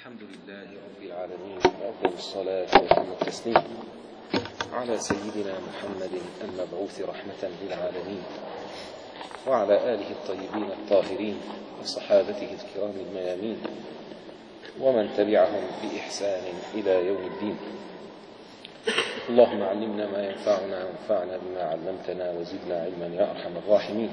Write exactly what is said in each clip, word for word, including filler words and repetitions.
الحمد لله رب العالمين، وأفضل الصلاة وأتم التسليم على سيدنا محمد المبعوث رحمة للعالمين، وعلى آله الطيبين الطاهرين وصحابته الكرام الميامين، ومن تبعهم بإحسان إلى يوم الدين. اللهم علمنا ما ينفعنا وانفعنا بما علمتنا وزدنا علما يا أرحم الراحمين.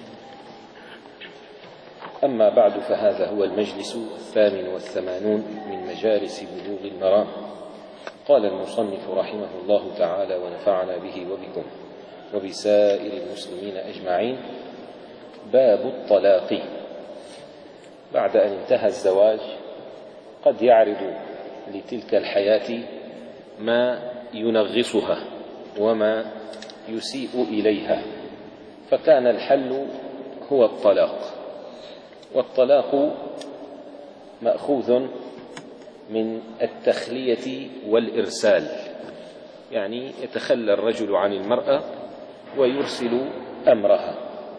أما بعد، فهذا هو المجلس الثامن والثمانون من مجالس بلوغ المرام. قال المصنف رحمه الله تعالى ونفعنا به وبكم وبسائر المسلمين أجمعين: باب الطلاق. بعد أن انتهى الزواج قد يعرض لتلك الحياة ما ينغصها وما يسيء إليها، فكان الحل هو الطلاق. والطلاق مأخوذ من التخلية والإرسال، يعني يتخلى الرجل عن المرأة ويرسل أمرها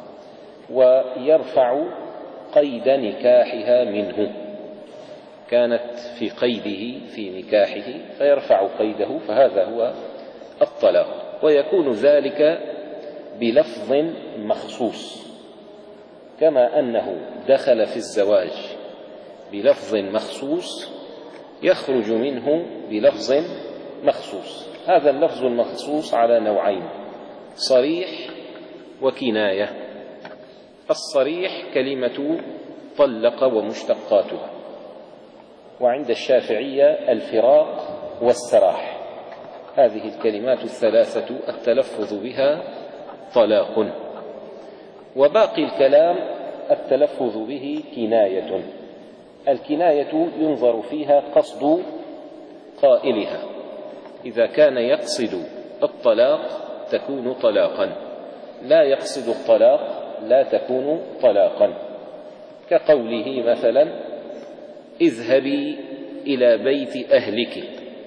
ويرفع قيد نكاحها منه. كانت في قيده في نكاحه فيرفع قيده، فهذا هو الطلاق. ويكون ذلك بلفظ مخصوص، كما أنه دخل في الزواج بلفظ مخصوص يخرج منه بلفظ مخصوص. هذا اللفظ المخصوص على نوعين: صريح وكناية. الصريح كلمة طلق ومشتقاتها، وعند الشافعية الفراق والسراح. هذه الكلمات الثلاثة التلفظ بها طلاق. وباقي الكلام التلفظ به كناية. الكناية ينظر فيها قصد قائلها، إذا كان يقصد الطلاق تكون طلاقا، لا يقصد الطلاق لا تكون طلاقا. كقوله مثلا: اذهبي إلى بيت أهلك.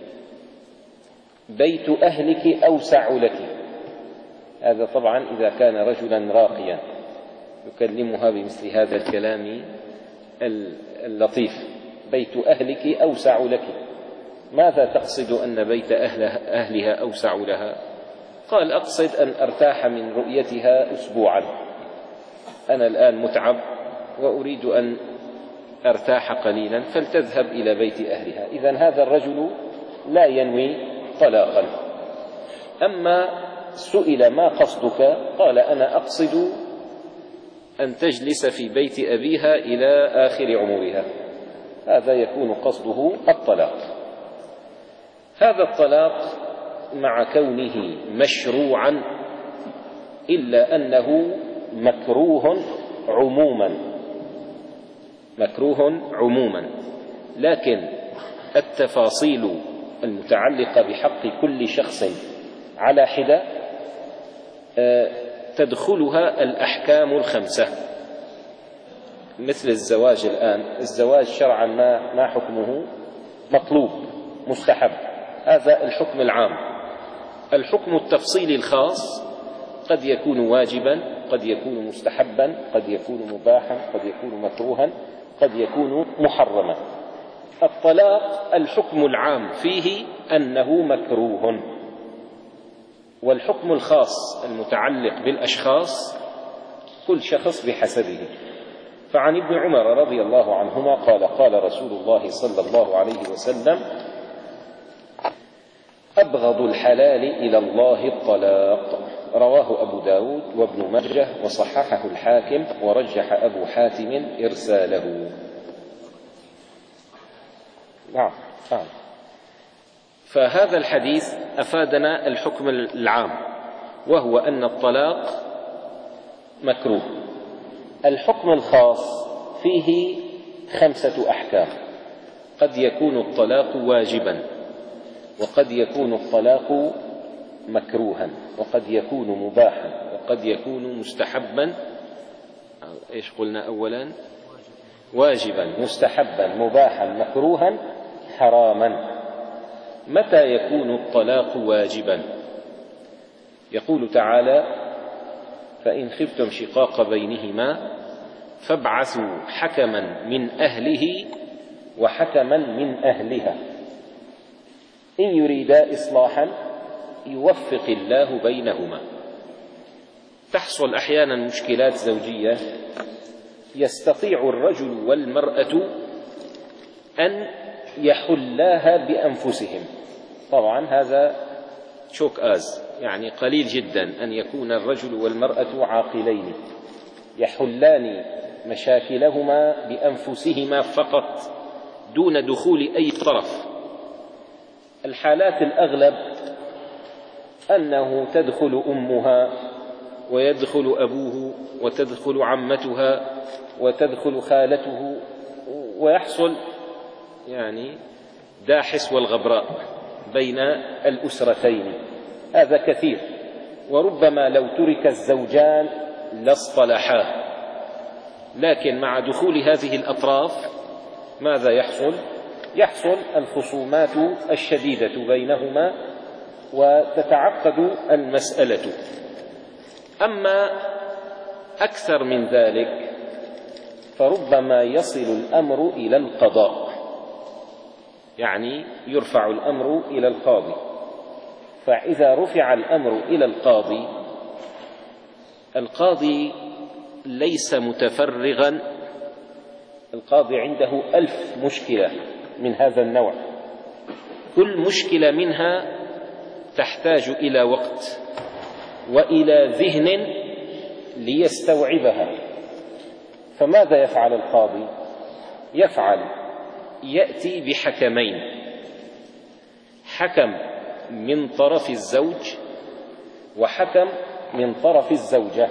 بيت أهلك أوسع لك. هذا طبعا إذا كان رجلا راقيا يكلمها بمثل هذا الكلام اللطيف: بيت أهلك أوسع لك. ماذا تقصد أن بيت أهلها, أهلها أوسع لها؟ قال: أقصد أن أرتاح من رؤيتها أسبوعا، أنا الآن متعب وأريد أن أرتاح قليلا، فلتذهب إلى بيت أهلها. إذن هذا الرجل لا ينوي طلاقا. أما سئل: ما قصدك؟ قال: أنا أقصد أن تجلس في بيت أبيها إلى آخر عمرها. هذا يكون قصده الطلاق. هذا الطلاق مع كونه مشروعا إلا أنه مكروه عموما، مكروه عموما، لكن التفاصيل المتعلقة بحق كل شخص على حدة تدخلها الأحكام الخمسة. مثل الزواج الآن، الزواج شرعا ما ما حكمه؟ مطلوب، مستحب، هذا الحكم العام. الحكم التفصيلي الخاص قد يكون واجبا، قد يكون مستحبا، قد يكون مباحا، قد يكون مكروها، قد يكون محرما. الطلاق الحكم العام فيه أنه مكروه، والحكم الخاص المتعلق بالأشخاص كل شخص بحسبه. فعن ابن عمر رضي الله عنهما قال: قال رسول الله صلى الله عليه وسلم: أبغض الحلال إلى الله الطلاق. رواه أبو داود وابن ماجه وصححه الحاكم ورجح أبو حاتم إرساله. نعم نعم. فهذا الحديث أفادنا الحكم العام، وهو أن الطلاق مكروه. الحكم الخاص فيه خمسة أحكام: قد يكون الطلاق واجبا، وقد يكون الطلاق مكروها، وقد يكون مباحا، وقد يكون مستحبا. إيش قلنا أولا؟ واجبا، مستحبا، مباحا، مكروها، حراما. متى يكون الطلاق واجبا؟ يقول تعالى: فإن خفتم شقاق بينهما فابعثوا حكما من أهله وحكما من أهلها إن يريدا إصلاحا يوفق الله بينهما. تحصل أحيانا مشكلات زوجية يستطيع الرجل والمرأة أن يحلاها بأنفسهم. طبعا هذا شوك آز، يعني قليل جدا أن يكون الرجل والمرأة عاقلين يحلان مشاكلهما بأنفسهما فقط دون دخول أي طرف. الحالات الأغلب أنه تدخل أمها ويدخل أبوه وتدخل عمتها وتدخل خالته، ويحصل يعني داحس والغبراء بين الأسرتين. هذا كثير، وربما لو ترك الزوجان لاصطلحا، لكن مع دخول هذه الأطراف ماذا يحصل؟ يحصل الخصومات الشديدة بينهما وتتعقد المسألة. أما أكثر من ذلك فربما يصل الأمر إلى القضاء، يعني يرفع الأمر إلى القاضي. فإذا رفع الأمر إلى القاضي، القاضي ليس متفرغا، القاضي عنده ألف مشكلة من هذا النوع، كل مشكلة منها تحتاج إلى وقت وإلى ذهن ليستوعبها. فماذا يفعل القاضي؟ يفعل يأتي بحكمين، حكم من طرف الزوج وحكم من طرف الزوجة.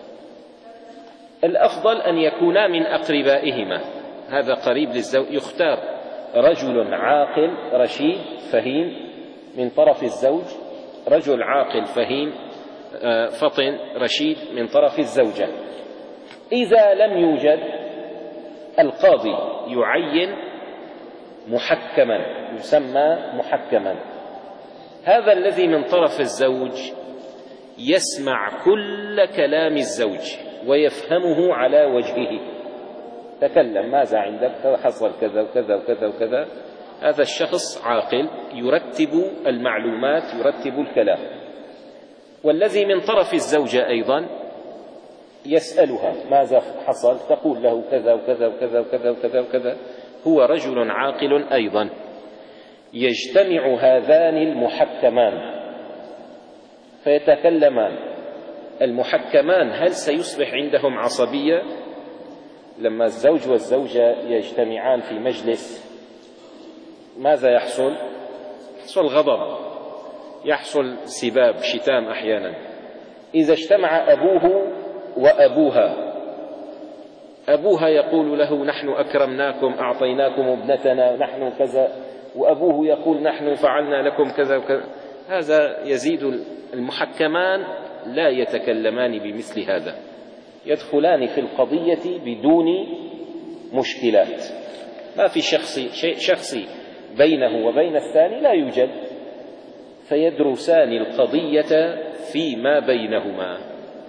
الأفضل أن يكونا من أقربائهما، هذا قريب للزوج. يختار رجل عاقل رشيد فهيم من طرف الزوج، رجل عاقل فهيم فطن رشيد من طرف الزوجة. إذا لم يوجد، القاضي يعين محكما يسمى محكما. هذا الذي من طرف الزوج يسمع كل كلام الزوج ويفهمه على وجهه. تكلم، ماذا عندك؟ حصل كذا وكذا وكذا وكذا. هذا الشخص عاقل يرتب المعلومات، يرتب الكلام. والذي من طرف الزوجة أيضا يسألها ماذا حصل، تقول له كذا وكذا وكذا وكذا وكذا وكذا. هو رجل عاقل أيضا. يجتمع هذان المحكمان فيتكلمان. المحكمان هل سيصبح عندهم عصبية؟ لما الزوج والزوجة يجتمعان في مجلس ماذا يحصل؟ يحصل غضب، يحصل سباب، شتام أحيانا. إذا اجتمع أبوه وأبوها، أبوها يقول له نحن أكرمناكم، أعطيناكم ابنتنا، نحن كذا، وأبوه يقول نحن فعلنا لكم كذا وكذا. هذا يزيد. المحكمان لا يتكلمان بمثل هذا، يدخلان في القضية بدون مشكلات. ما في شخصي شيء شخصي بينه وبين الثاني، لا يوجد. فيدرسان القضية فيما بينهما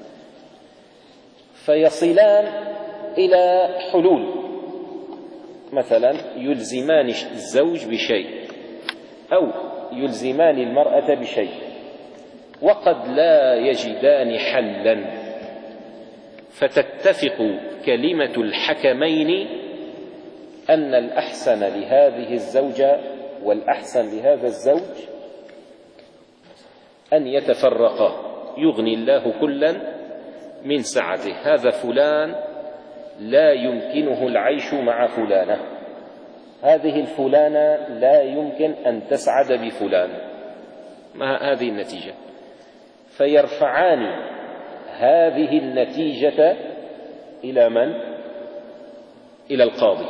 فيصلان إلى حلول. مثلا يلزمان الزوج بشيء أو يلزمان المرأة بشيء، وقد لا يجدان حلا، فتتفق كلمة الحكمين أن الأحسن لهذه الزوجة والأحسن لهذا الزوج أن يتفرقا، يغني الله كلا من سعته. هذا فلان لا يمكنه العيش مع فلانة، هذه الفلانة لا يمكن أن تسعد بفلان. ما هذه النتيجة؟ فيرفعان هذه النتيجة إلى من؟ إلى القاضي،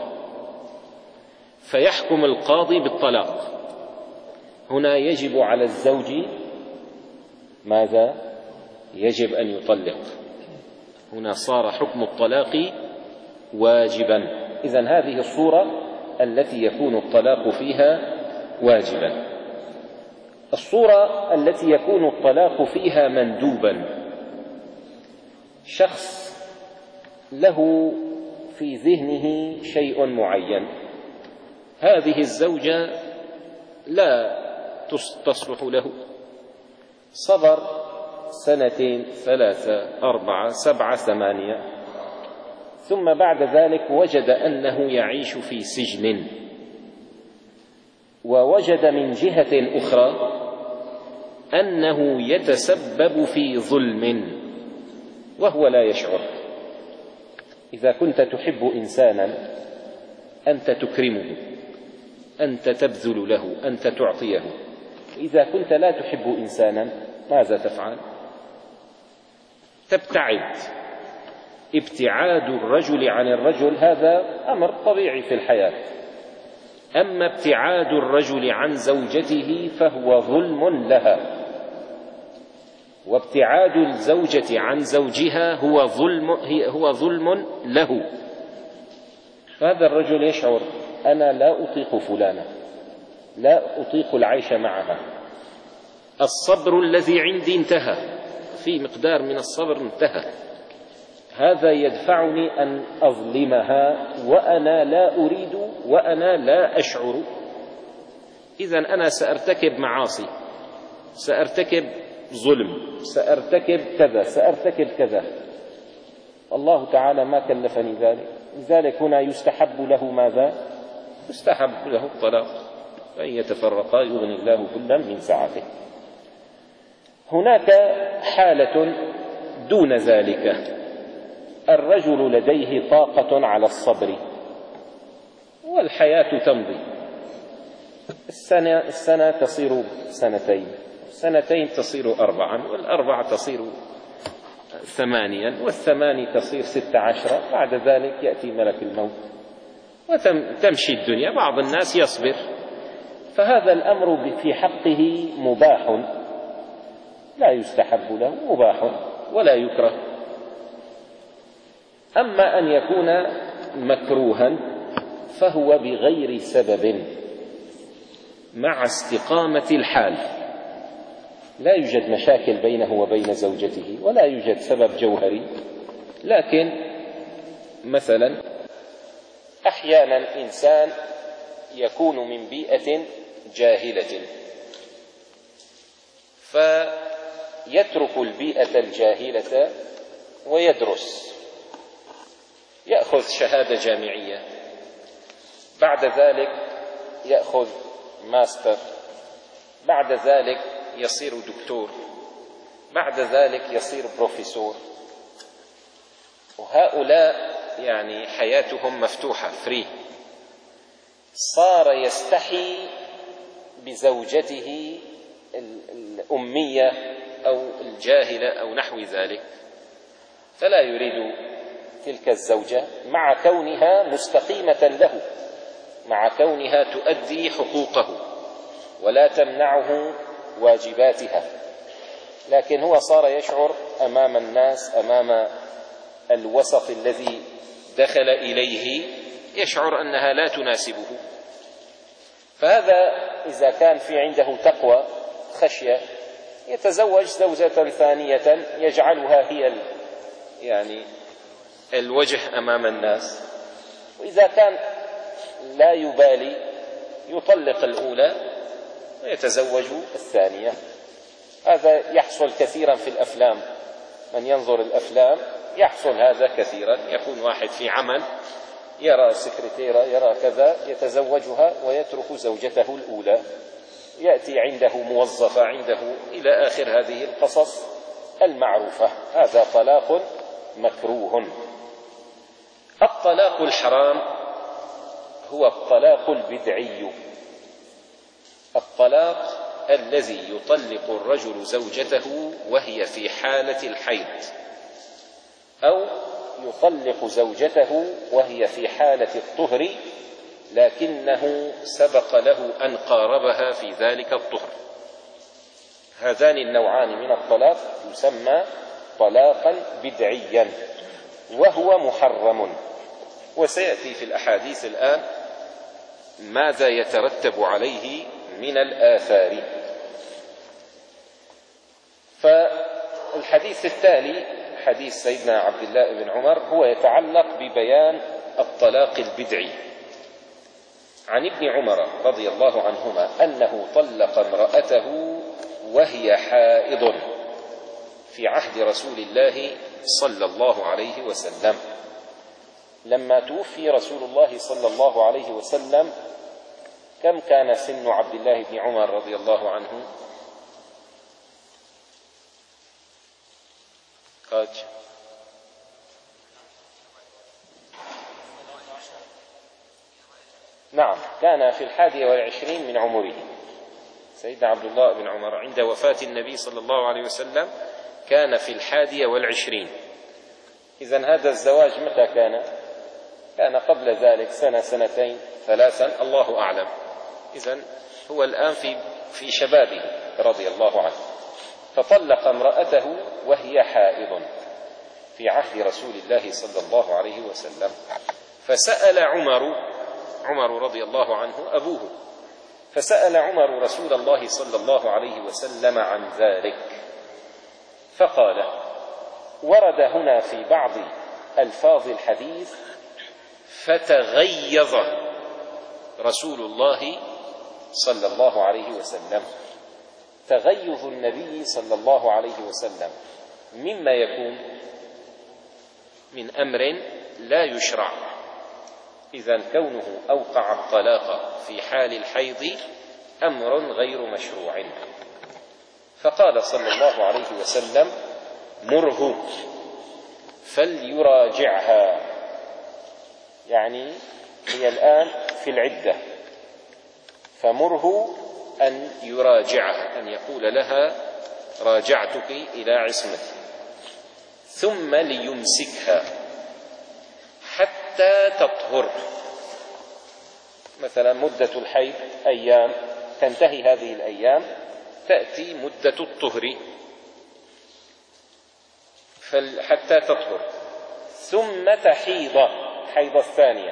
فيحكم القاضي بالطلاق. هنا يجب على الزوج ماذا؟ يجب أن يطلق. هنا صار حكم الطلاق واجبا. إذن هذه الصورة التي يكون الطلاق فيها واجبا. الصورة التي يكون الطلاق فيها مندوبا، شخص له في ذهنه شيء معين هذه الزوجة لا تصلح له، صبر سنتين ثلاثة أربعة سبعة ثمانية، ثم بعد ذلك وجد أنه يعيش في سجن، ووجد من جهة أخرى أنه يتسبب في ظلم وهو لا يشعر. إذا كنت تحب إنسانا أنت تكرمه، أنت تبذل له، أنت تعطيه. إذا كنت لا تحب إنسانا ماذا تفعل؟ تبتعد. ابتعاد الرجل عن الرجل هذا أمر طبيعي في الحياة، أما ابتعاد الرجل عن زوجته فهو ظلم لها، وابتعاد الزوجة عن زوجها هو ظلم هو ظلم له. فهذا الرجل يشعر أنا لا أطيق فلانة، لا أطيق العيش معها، الصبر الذي عندي انتهى، في مقدار من الصبر انتهى، هذا يدفعني أن أظلمها وأنا لا أريد وأنا لا أشعر. إذن أنا سأرتكب معاصي، سأرتكب ظلم، سأرتكب كذا سأرتكب كذا، الله تعالى ما كلفني ذلك. لذلك هنا يستحب له ماذا؟ يستحب له الطلاق، فإن يتفرقا يغني الله كلا من سعته. هناك حالة دون ذلك، الرجل لديه طاقة على الصبر والحياة تمضي، السنة, السنة تصير سنتين، سنتين تصير أربعا، والأربع تصير ثمانيا، والثماني تصير ست عشرة، بعد ذلك يأتي ملك الموت وتمشي الدنيا. بعض الناس يصبر، فهذا الأمر في حقه مباح، لا يستحب له، مباح ولا يكره. أما أن يكون مكروها فهو بغير سبب مع استقامة الحال، لا يوجد مشاكل بينه وبين زوجته ولا يوجد سبب جوهري، لكن مثلا أحيانا إنسان يكون من بيئة جاهلة فيترك البيئة الجاهلة ويدرس، يأخذ شهادة جامعية، بعد ذلك يأخذ ماستر، بعد ذلك يصير دكتور، بعد ذلك يصير بروفيسور، وهؤلاء يعني حياتهم مفتوحة فري. صار يستحي بزوجته الأمية أو الجاهلة أو نحو ذلك، فلا يريد تلك الزوجة مع كونها مستقيمة له، مع كونها تؤدي حقوقه ولا تمنعه واجباتها، لكن هو صار يشعر أمام الناس، أمام الوسط الذي دخل إليه، يشعر أنها لا تناسبه. فهذا إذا كان في عنده تقوى خشية يتزوج زوجة ثانية يجعلها هي يعني الوجه أمام الناس، وإذا كان لا يبالي يطلق الأولى ويتزوج الثانية. هذا يحصل كثيرا في الأفلام، من ينظر الأفلام يحصل هذا كثيرا، يكون واحد في عمل يرى سكرتيرة يرى كذا يتزوجها ويترك زوجته الأولى، يأتي عنده موظفة عنده، إلى آخر هذه القصص المعروفة. هذا طلاق مكروه. الطلاق الحرام هو الطلاق البدعي، الطلاق الذي يطلق الرجل زوجته وهي في حالة الحيض، أو يطلق زوجته وهي في حالة الطهر لكنه سبق له أن قاربها في ذلك الطهر. هذان النوعان من الطلاق يسمى طلاقا بدعيا وهو محرم، وسيأتي في الأحاديث الآن ماذا يترتب عليه من الآثار. فالحديث التالي حديث سيدنا عبد الله بن عمر هو يتعلق ببيان الطلاق البدعي. عن ابن عمر رضي الله عنهما أنه طلق امرأته وهي حائض في عهد رسول الله صلى الله عليه وسلم. لما توفي رسول الله صلى الله عليه وسلم كم كان سن عبد الله بن عمر رضي الله عنه؟ قد نعم كان في الحادية والعشرين من عمره. سيدنا عبد الله بن عمر عند وفاة النبي صلى الله عليه وسلم كان في الحادية والعشرين. إذن هذا الزواج متى كان؟ كان قبل ذلك سنة سنتين ثلاثا الله أعلم. إذن هو الآن في في شبابه رضي الله عنه. فطلق امرأته وهي حائض في عهد رسول الله صلى الله عليه وسلم. فسأل عمر عمر رضي الله عنه أبوه فسأل عمر رسول الله صلى الله عليه وسلم عن ذلك فقال: ورد هنا في بعض ألفاظ الحديث فتغيظ رسول الله صلى الله عليه وسلم. تغيظ النبي صلى الله عليه وسلم مما يكون من أمر لا يشرع. إذن كونه أوقع الطلاق في حال الحيض أمر غير مشروع. فقال صلى الله عليه وسلم: مره فليراجعها، يعني هي الآن في العدة، فمره أن يراجعها، أن يقول لها: راجعتك إلى عصمتي، ثم ليمسكها حتى تطهر. مثلا مدة الحيض أيام، تنتهي هذه الأيام تأتي مدة الطهر حتى تطهر، ثم تحيض حيض الثانية،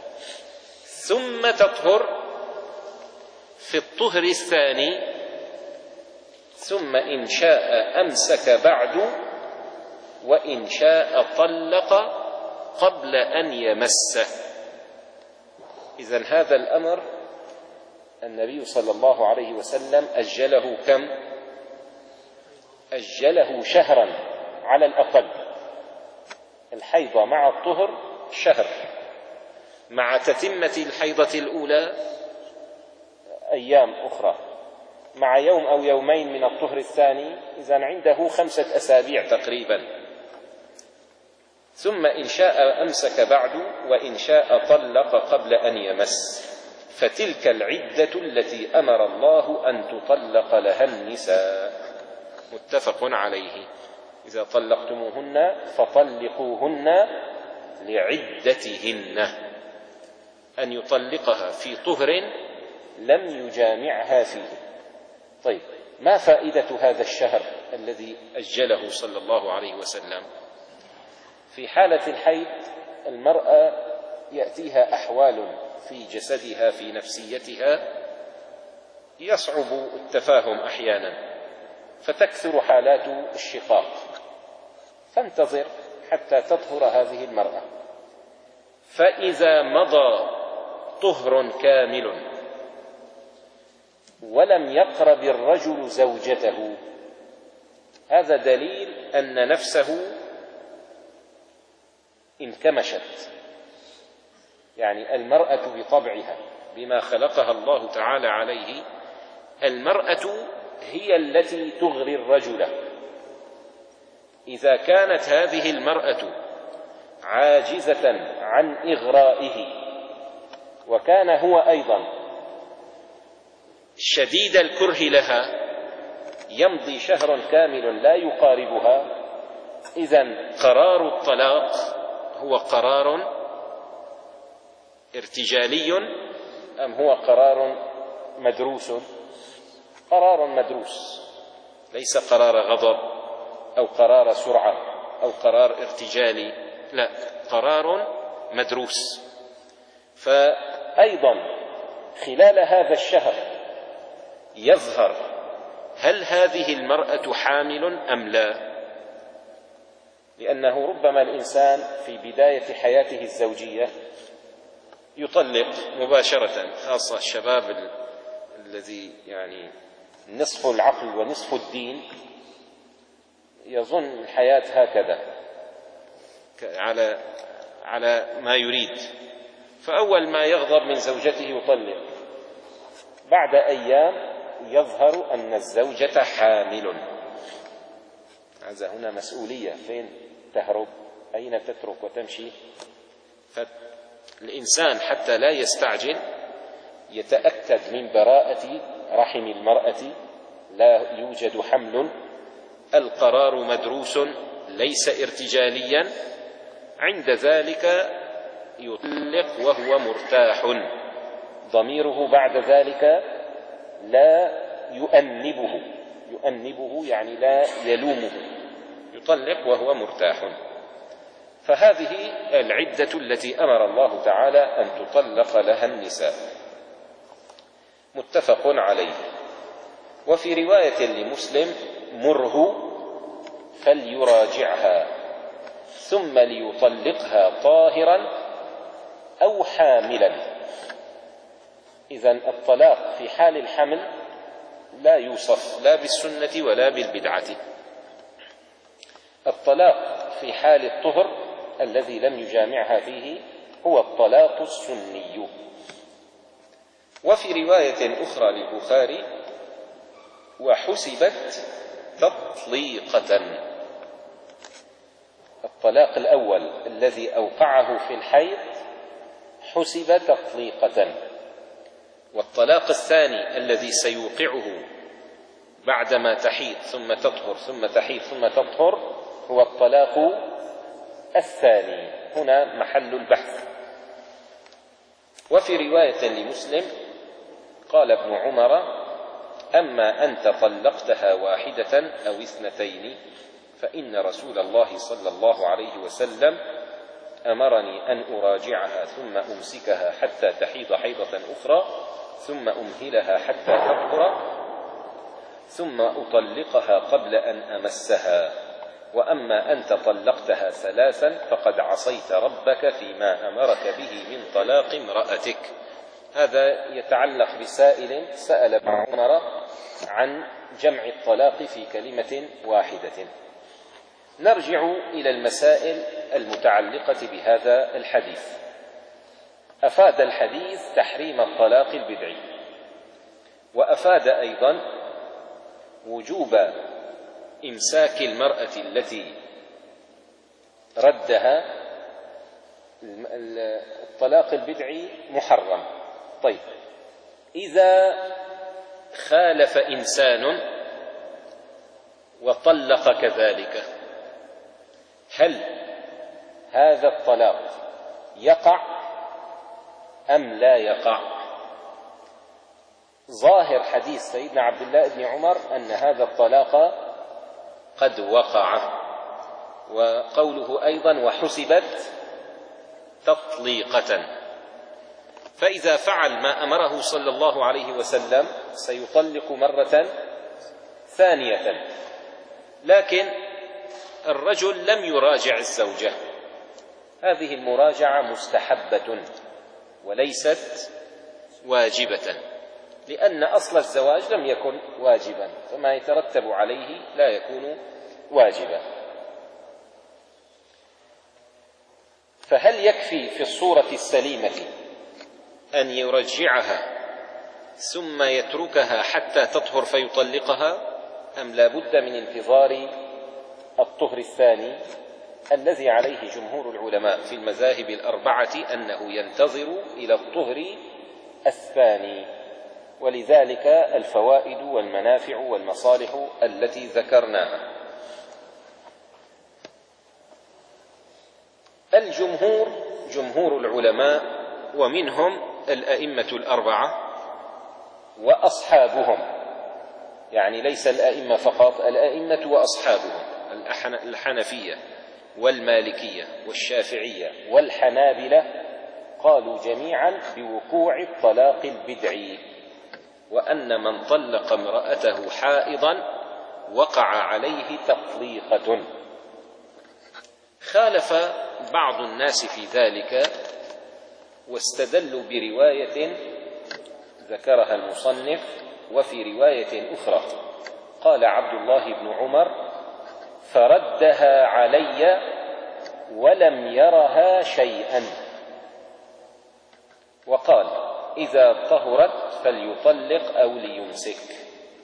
ثم تطهر في الطهر الثاني، ثم إن شاء أمسك بعد، وإن شاء طلق قبل أن يمسه. إذن هذا الأمر النبي صلى الله عليه وسلم أجله كم؟ أجله شهرا على الأقل. الحيضة مع الطهر شهر، مع تتمة الحيضة الأولى أيام أخرى، مع يوم أو يومين من الطهر الثاني، إذن عنده خمسة أسابيع تقريبا. ثم إن شاء أمسك بعد، وإن شاء طلق قبل أن يمس. فتلك العدة التي أمر الله أن تطلق لها النساء، متفق عليه. إذا طلقتموهن فطلقوهن لعدتهن، أن يطلقها في طهر لم يجامعها فيه. طيب، ما فائدة هذا الشهر الذي أجله صلى الله عليه وسلم؟ في حالة الحيض المرأة يأتيها أحوال في جسدها، في نفسيتها، يصعب التفاهم أحيانا، فتكثر حالات الشقاق. فانتظر حتى تطهر هذه المرأة. فإذا مضى طهر كامل ولم يقرب الرجل زوجته، هذا دليل أن نفسه انكمشت. يعني المرأة بطبعها، بما خلقها الله تعالى عليه، المرأة هي التي تغري الرجل. إذا كانت هذه المرأة عاجزة عن إغرائه، وكان هو أيضا شديد الكره لها، يمضي شهر كامل لا يقاربها، إذن قرار الطلاق هو قرار ارتجالي أم هو قرار مدروس؟ قرار مدروس، ليس قرار غضب أو قرار سرعة أو قرار ارتجالي، لا، قرار مدروس. فأيضا خلال هذا الشهر يظهر هل هذه المرأة حامل أم لا، لأنه ربما الإنسان في بداية حياته الزوجية يطلق مباشرة، خاصة الشباب الذي يعني نصف العقل ونصف الدين يظن الحياة هكذا على على ما يريد، فأول ما يغضب من زوجته يطلق، بعد أيام يظهر أن الزوجة حامل. هذا هنا مسؤولية، فين تهرب؟ أين تترك وتمشي؟ فالإنسان حتى لا يستعجل يتأكد من براءة رحم المرأة، لا يوجد حمل، القرار مدروس ليس ارتجاليا، عند ذلك يطلق وهو مرتاح، ضميره بعد ذلك لا يؤنبه، يؤنبه يعني لا يلومه، يطلق وهو مرتاح. فهذه العدة التي أمر الله تعالى أن تطلق لها النساء، متفق عليه. وفي رواية لمسلم: مره فليراجعها ثم ليطلقها طاهرا أو حاملا. إذن الطلاق في حال الحمل لا يوصف لا بالسنة ولا بالبدعة. الطلاق في حال الطهر الذي لم يجامعها فيه هو الطلاق السني. وفي رواية أخرى للبخاري: وحسبت تطليقة. الطلاق الأول الذي أوقعه في الحيض حسب تطليقة، والطلاق الثاني الذي سيوقعه بعدما تحيض ثم تطهر ثم تحيض ثم تطهر هو الطلاق الثاني. هنا محل البحث. وفي رواية لمسلم قال ابن عمر: أما أنت طلقتها واحدة أو اثنتين فإن رسول الله صلى الله عليه وسلم أمرني أن أراجعها ثم أمسكها حتى تحيض حيضة أخرى ثم أمهلها حتى تطهر ثم أطلقها قبل أن أمسها، وأما أنت طلقتها ثلاثا فقد عصيت ربك فيما أمرك به من طلاق امرأتك. هذا يتعلق بسائل سأل ابن عمر عن جمع الطلاق في كلمة واحدة. نرجع إلى المسائل المتعلقة بهذا الحديث. أفاد الحديث تحريم الطلاق البدعي، وأفاد أيضا وجوب إمساك المرأة التي ردها. الطلاق البدعي محرم. طيب، إذا خالف إنسان وطلق كذلك، هل هذا الطلاق يقع أم لا يقع؟ ظاهر حديث سيدنا عبد الله بن عمر أن هذا الطلاق قد وقع، وقوله أيضا: وحسبت تطليقة. فإذا فعل ما أمره صلى الله عليه وسلم سيطلق مرة ثانية، لكن الرجل لم يراجع الزوجة. هذه المراجعة مستحبة وليست واجبة، لأن أصل الزواج لم يكن واجبا، فما يترتب عليه لا يكون واجبا. فهل يكفي في الصورة السليمة أن يرجعها ثم يتركها حتى تطهر فيطلقها، أم لا بد من انتظار الطهر الثاني الذي عليه جمهور العلماء في المذاهب الأربعة أنه ينتظر إلى الطهر الثاني؟ ولذلك الفوائد والمنافع والمصالح التي ذكرناها. الجمهور جمهور العلماء ومنهم الأئمة الأربعة وأصحابهم، يعني ليس الأئمة فقط، الأئمة وأصحابهم، الحنفية والمالكية والشافعية والحنابلة قالوا جميعا بوقوع الطلاق البدعي، وأن من طلق امرأته حائضا وقع عليه تطليقة. خالف بعض الناس في ذلك واستدلوا برواية ذكرها المصنف. وفي رواية أخرى قال عبد الله بن عمر: فردها علي ولم يرها شيئا، وقال: إذا طهرت فليطلق أو ليمسك.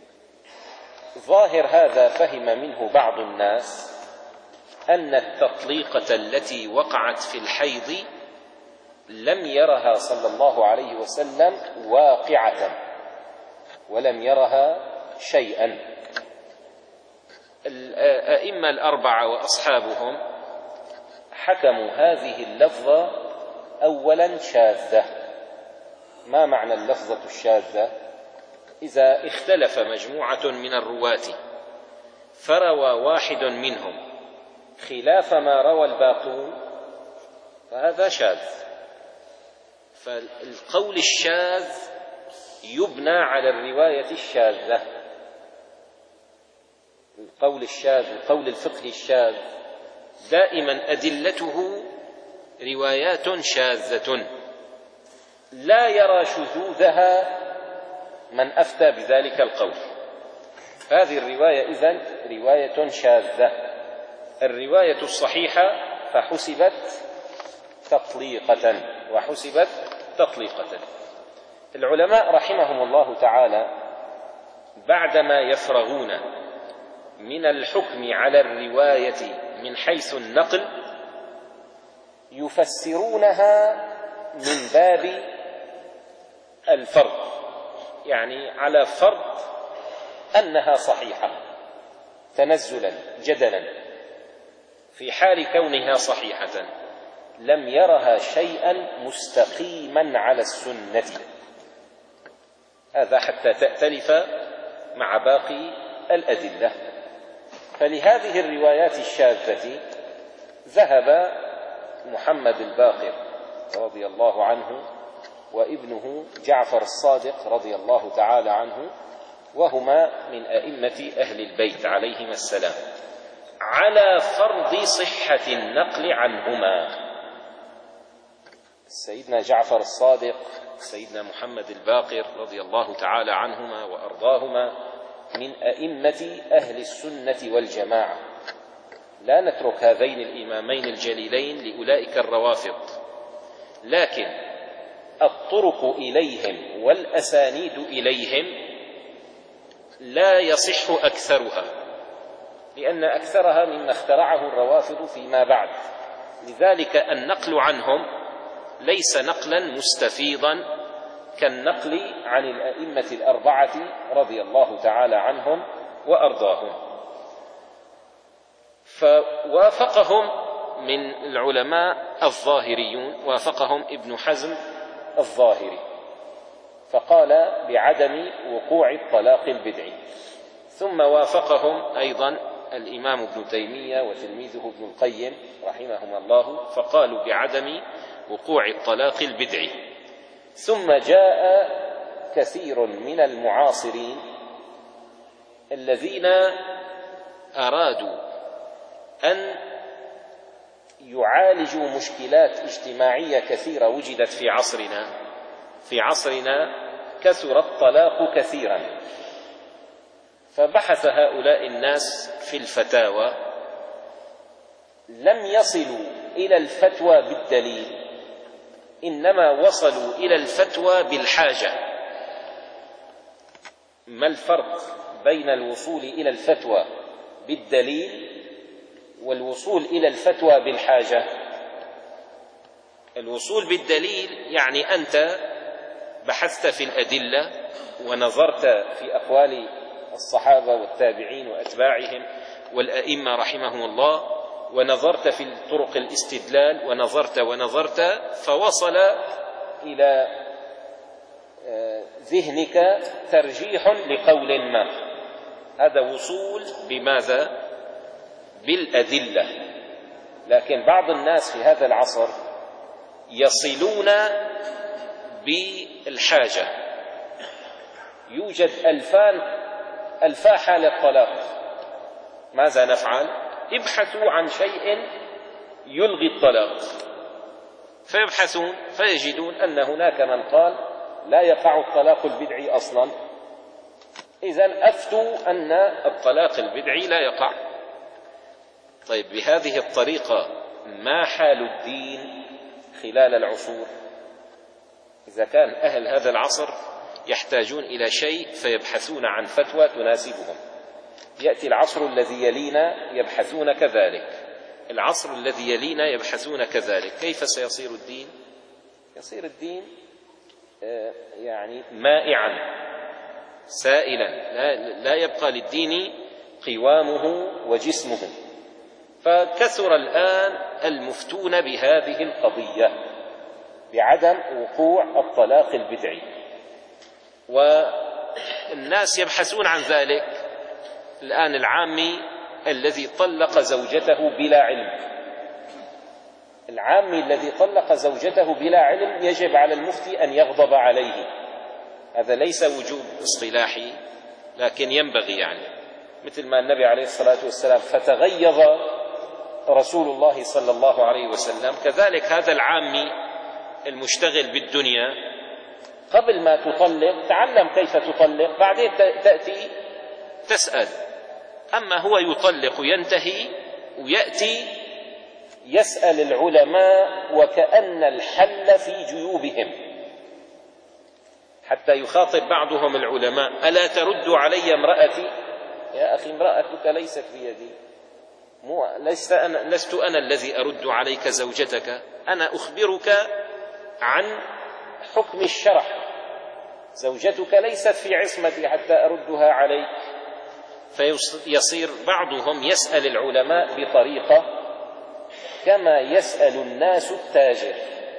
ظاهر هذا فهم منه بعض الناس أن التطليقة التي وقعت في الحيض لم يرها صلى الله عليه وسلم واقعة ولم يرها شيئا. الأئمة الأربعة وأصحابهم حكموا هذه اللفظة أولا شاذة. ما معنى اللفظة الشاذة؟ إذا اختلف مجموعة من الرواة فروى واحد منهم خلاف ما روى الباقون فهذا شاذ. فالقول الشاذ يبنى على الرواية الشاذة. القول الشاذ، القول الفقهي الشاذ دائما أدلته روايات شاذة لا يرى شذوذها من أفتى بذلك القول. هذه الرواية إذن رواية شاذة. الرواية الصحيحة فحسبت تطليقة وحسبت تطليقة. العلماء رحمهم الله تعالى بعدما يفرغون من الحكم على الرواية من حيث النقل يفسرونها من باب الفرض، يعني على فرض أنها صحيحة تنزلا جدلا. في حال كونها صحيحة لم يرها شيئا مستقيما على السنة، هذا حتى تأتلف مع باقي الأدلة. فلهذه الروايات الشاذة ذهب محمد الباقر رضي الله عنه وابنه جعفر الصادق رضي الله تعالى عنه، وهما من أئمة أهل البيت عليهما السلام، على فرض صحة النقل عنهما. سيدنا جعفر الصادق، سيدنا محمد الباقر رضي الله تعالى عنهما وأرضاهما من أئمة أهل السنة والجماعة. لا نترك هذين الإمامين الجليلين لأولئك الروافض، لكن الطرق إليهم والأسانيد إليهم لا يصح أكثرها، لأن أكثرها مما اخترعه الروافض فيما بعد. لذلك النقل عنهم ليس نقلا مستفيضا كالنقل عن الأئمة الأربعة رضي الله تعالى عنهم وأرضاهم. فوافقهم من العلماء الظاهريون، وافقهم ابن حزم الظاهري فقال بعدم وقوع الطلاق البدعي، ثم وافقهم أيضا الإمام ابن تيمية وتلميذه ابن القيم رحمهما الله فقالوا بعدم وقوع الطلاق البدعي. ثم جاء كثير من المعاصرين الذين أرادوا أن يعالجوا مشكلات اجتماعية كثيرة وجدت في عصرنا. في عصرنا كثر الطلاق كثيرا، فبحث هؤلاء الناس في الفتاوى، لم يصلوا إلى الفتوى بالدليل، إنما وصلوا إلى الفتوى بالحاجة. ما الفرق بين الوصول إلى الفتوى بالدليل والوصول إلى الفتوى بالحاجة؟ الوصول بالدليل يعني أنت بحثت في الأدلة ونظرت في أقوال الصحابة والتابعين وأتباعهم والأئمة رحمهم الله، ونظرت في طرق الاستدلال ونظرت ونظرت فوصل إلى ذهنك ترجيح لقول ما. هذا وصول بماذا؟ بالأدلة. لكن بعض الناس في هذا العصر يصلون بالحاجة. يوجد ألفان ألفا حالة طلاق، ماذا نفعل؟ ابحثوا عن شيء يلغي الطلاق، فيبحثون فيجدون أن هناك من قال لا يقع الطلاق البدعي أصلا، إذن أفتوا أن الطلاق البدعي لا يقع. طيب بهذه الطريقة ما حال الدين خلال العصور؟ إذا كان أهل هذا العصر يحتاجون إلى شيء فيبحثون عن فتوى تناسبهم، يأتي العصر الذي يلينا يبحثون كذلك، العصر الذي يلينا يبحثون كذلك، كيف سيصير الدين؟ يصير الدين يعني مائعا سائلا، لا يبقى للدين قوامه وجسمه. فكثر الآن المفتون بهذه القضية بعدم وقوع الطلاق البدعي، والناس يبحثون عن ذلك. الآن العامي الذي طلق زوجته بلا علم، العامي الذي طلق زوجته بلا علم يجب على المفتي أن يغضب عليه. هذا ليس وجوب اصطلاحي لكن ينبغي، يعني مثل ما النبي عليه الصلاة والسلام فتغيظ رسول الله صلى الله عليه وسلم، كذلك هذا العامي المشتغل بالدنيا قبل ما تطلق تعلم كيف تطلق، بعدين تأتي تسأل. أما هو يطلق ينتهي ويأتي يسأل العلماء وكأن الحل في جيوبهم، حتى يخاطب بعضهم العلماء: ألا ترد علي امرأتي؟ يا أخي امرأتك ليست بيدي، مو لست أنا لست أنا الذي أرد عليك زوجتك، أنا أخبرك عن حكم الشرع، زوجتك ليست في عصمتي حتى أردها عليك. فيصير بعضهم يسأل العلماء بطريقة كما يسأل الناس التاجر،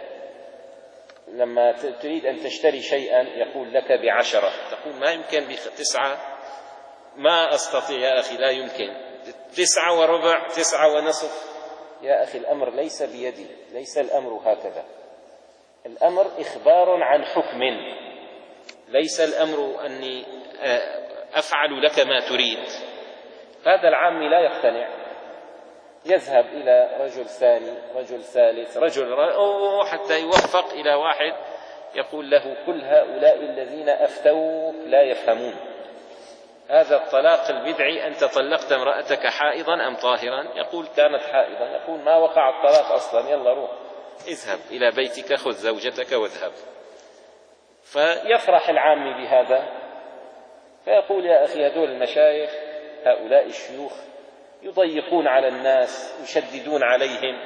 لما تريد أن تشتري شيئا يقول لك بعشرة، تقول ما يمكن بتسعة، ما أستطيع يا أخي، لا يمكن، تسعة وربع، تسعة ونصف. يا أخي الأمر ليس بيدي، ليس الأمر هكذا، الأمر إخبار عن حكم، ليس الأمر أني أفعل لك ما تريد. هذا العامي لا يقتنع، يذهب إلى رجل ثاني، رجل ثالث، رجل أوه حتى يوفق إلى واحد يقول له: كل هؤلاء الذين أفتوك لا يفهمون، هذا الطلاق البدعي أنت طلقت امرأتك حائضا أم طاهرا؟ يقول كانت حائضا. يقول ما وقع الطلاق أصلا، يلا روح اذهب إلى بيتك، خذ زوجتك واذهب. فيفرح العامي بهذا فيقول: يا أخي هذول المشايخ، هؤلاء الشيوخ يضيقون على الناس، يشددون عليهم،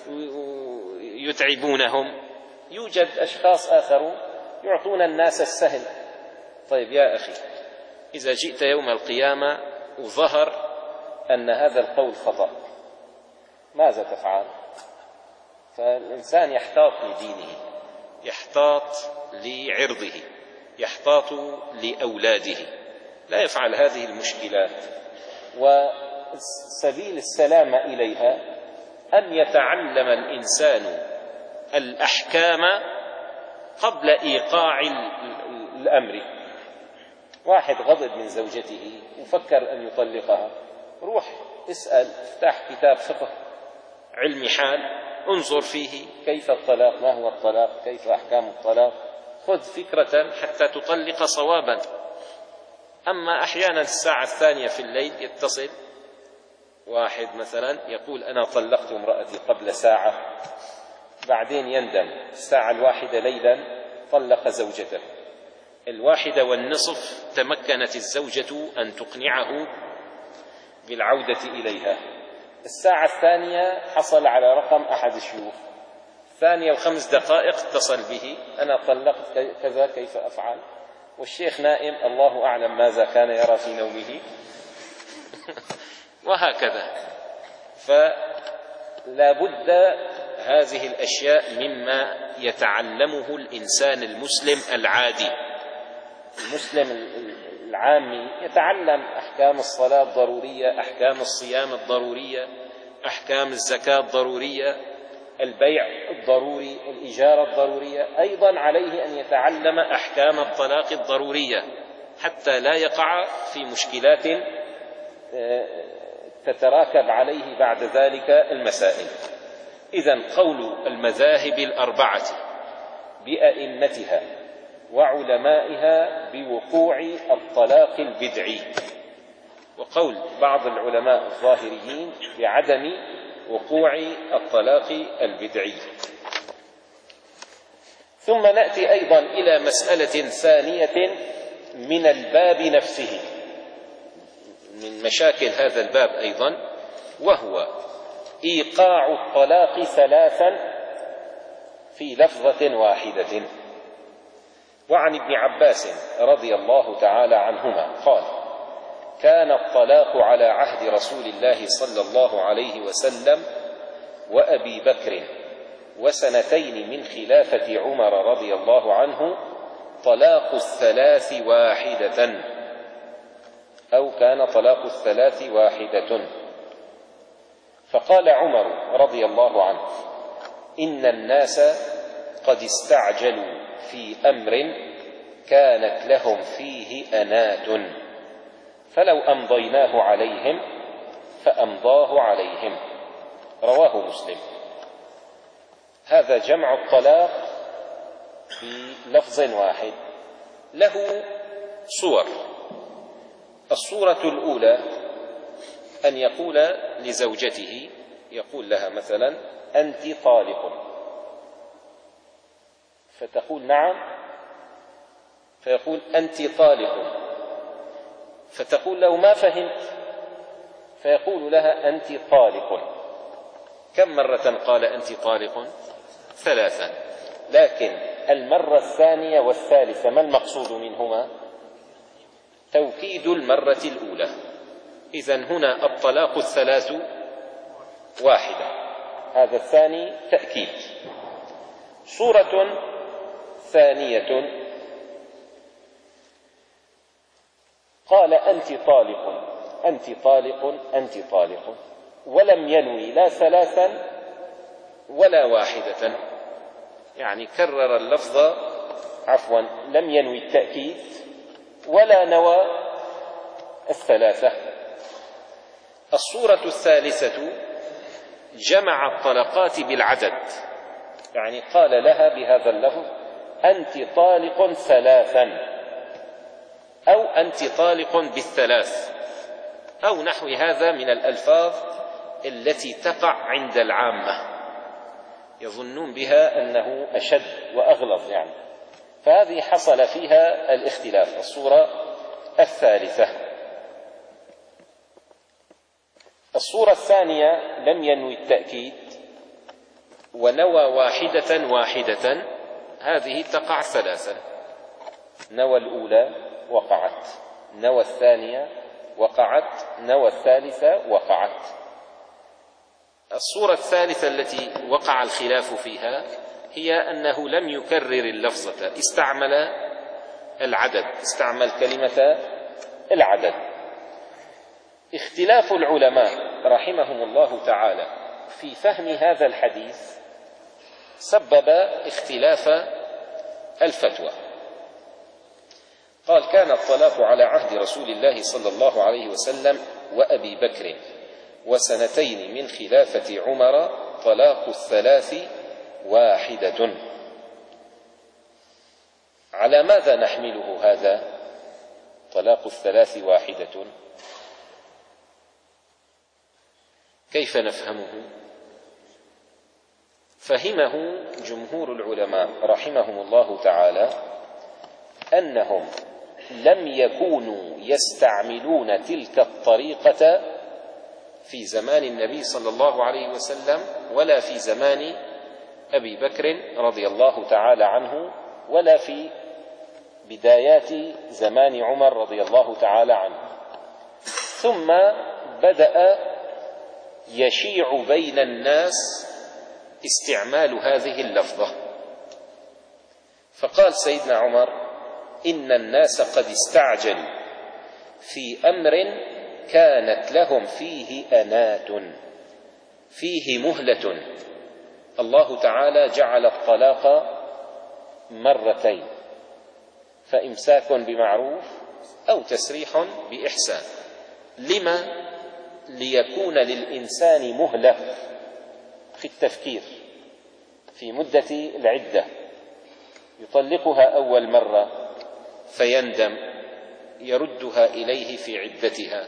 يتعبونهم، يوجد أشخاص آخرون يعطون الناس السهل. طيب يا أخي، إذا جئت يوم القيامة وظهر أن هذا القول خطأ ماذا تفعل؟ فالإنسان يحتاط لدينه، يحتاط لعرضه، يحتاط لأولاده، لا يفعل هذه المشكلات. وسبيل السلامة إليها أن يتعلم الإنسان الأحكام قبل إيقاع الأمر. واحد غضب من زوجته وفكر أن يطلقها، روح اسأل، افتح كتاب فقه علمي حال، انظر فيه كيف الطلاق، ما هو الطلاق، كيف أحكام الطلاق، خذ فكرة حتى تطلق صوابا. أما أحيانا الساعة الثانية في الليل يتصل واحد مثلا يقول: أنا طلقت امرأتي قبل ساعة، بعدين يندم، الساعة الواحدة ليلا طلق زوجته، الواحدة والنصف تمكنت الزوجة أن تقنعه بالعودة إليها، الساعة الثانية حصل على رقم أحد الشيوخ، ثانية وخمس دقائق اتصل به: أنا طلقت كذا، كيف أفعل؟ والشيخ نائم، الله أعلم ماذا كان يرى في نومه. وهكذا. فلا بد هذه الأشياء مما يتعلمه الإنسان المسلم العادي، المسلم العامي يتعلم أحكام الصلاة الضرورية، أحكام الصيام الضرورية، أحكام الزكاة الضرورية، البيع الضروري، الإجارة الضرورية. أيضا عليه أن يتعلم أحكام الطلاق الضرورية حتى لا يقع في مشكلات تتراكب عليه بعد ذلك المسائل. إذن قول المذاهب الأربعة بأئمتها وعلمائها بوقوع الطلاق البدعي، وقول بعض العلماء الظاهريين بعدم وقوع الطلاق البدعي. ثم نأتي أيضا إلى مسألة ثانية من الباب نفسه، من مشاكل هذا الباب أيضا، وهو إيقاع الطلاق ثلاثا في لفظة واحدة. وعن ابن عباس رضي الله تعالى عنهما قال: كان الطلاق على عهد رسول الله صلى الله عليه وسلم وأبي بكر وسنتين من خلافة عمر رضي الله عنه طلاق الثلاث واحدة، أو كان طلاق الثلاث واحدة. فقال عمر رضي الله عنه: إن الناس قد استعجلوا في أمر كانت لهم فيه أنات، فلو أمضيناه عليهم فأمضاه عليهم. رواه مسلم. هذا جمع الطلاق في لفظ واحد، له صور. الصورة الأولى أن يقول لزوجته، يقول لها مثلا: أنت طالق، فتقول: نعم، فيقول: أنت طالق، فتقول له: ما فهمت، فيقول لها: أنت طالق. كم مرة قال أنت طالق؟ ثلاثا. لكن المرة الثانية والثالثة ما المقصود منهما؟ توكيد المرة الأولى. إذن هنا الطلاق الثلاث واحدة، هذا الثاني تأكيد. صورة ثانية: قال: أنت طالق، أنت طالق، أنت طالق، ولم ينوي لا ثلاثا ولا واحدة، يعني كرر اللفظ، عفوا لم ينوي التأكيد ولا نوى الثلاثة. الصورة الثالثة: جمع الطلقات بالعدد، يعني قال لها بهذا اللفظ: أنت طالق ثلاثا، أو أنت طالق بالثلاث، أو نحو هذا من الألفاظ التي تقع عند العامة، يظنون بها أنه أشد وأغلظ يعني، فهذه حصل فيها الاختلاف. الصورة الثالثة. الصورة الثانية: لم ينوي التأكيد ونوى واحدة واحدة، هذه تقع ثلاثا. نوى الأولى وقعت، نوى الثانية وقعت، نوى الثالثة وقعت. الصورة الثالثة التي وقع الخلاف فيها هي أنه لم يكرر اللفظة، استعمل العدد، استعمل كلمة العدد. اختلاف العلماء رحمهم الله تعالى في فهم هذا الحديث سبب اختلاف الفتوى. قال: كان الطلاق على عهد رسول الله صلى الله عليه وسلم وأبي بكر وسنتين من خلافة عمر طلاق الثلاث واحدة. على ماذا نحمله هذا طلاق الثلاث واحدة؟ كيف نفهمه؟ فهمه جمهور العلماء رحمهم الله تعالى أنهم لم يكونوا يستعملون تلك الطريقة في زمان النبي صلى الله عليه وسلم، ولا في زمان أبي بكر رضي الله تعالى عنه، ولا في بدايات زمان عمر رضي الله تعالى عنه. ثم بدأ يشيع بين الناس استعمال هذه اللفظة، فقال سيدنا عمر: إن الناس قد استعجلوا في أمر كانت لهم فيه أنات، فيه مهلة. الله تعالى جعل الطلاق مرتين، فإمساك بمعروف أو تسريح بإحسان. لما؟ ليكون للإنسان مهلة في التفكير في مدة العدة، يطلقها أول مرة فيندم يردها إليه في عدتها،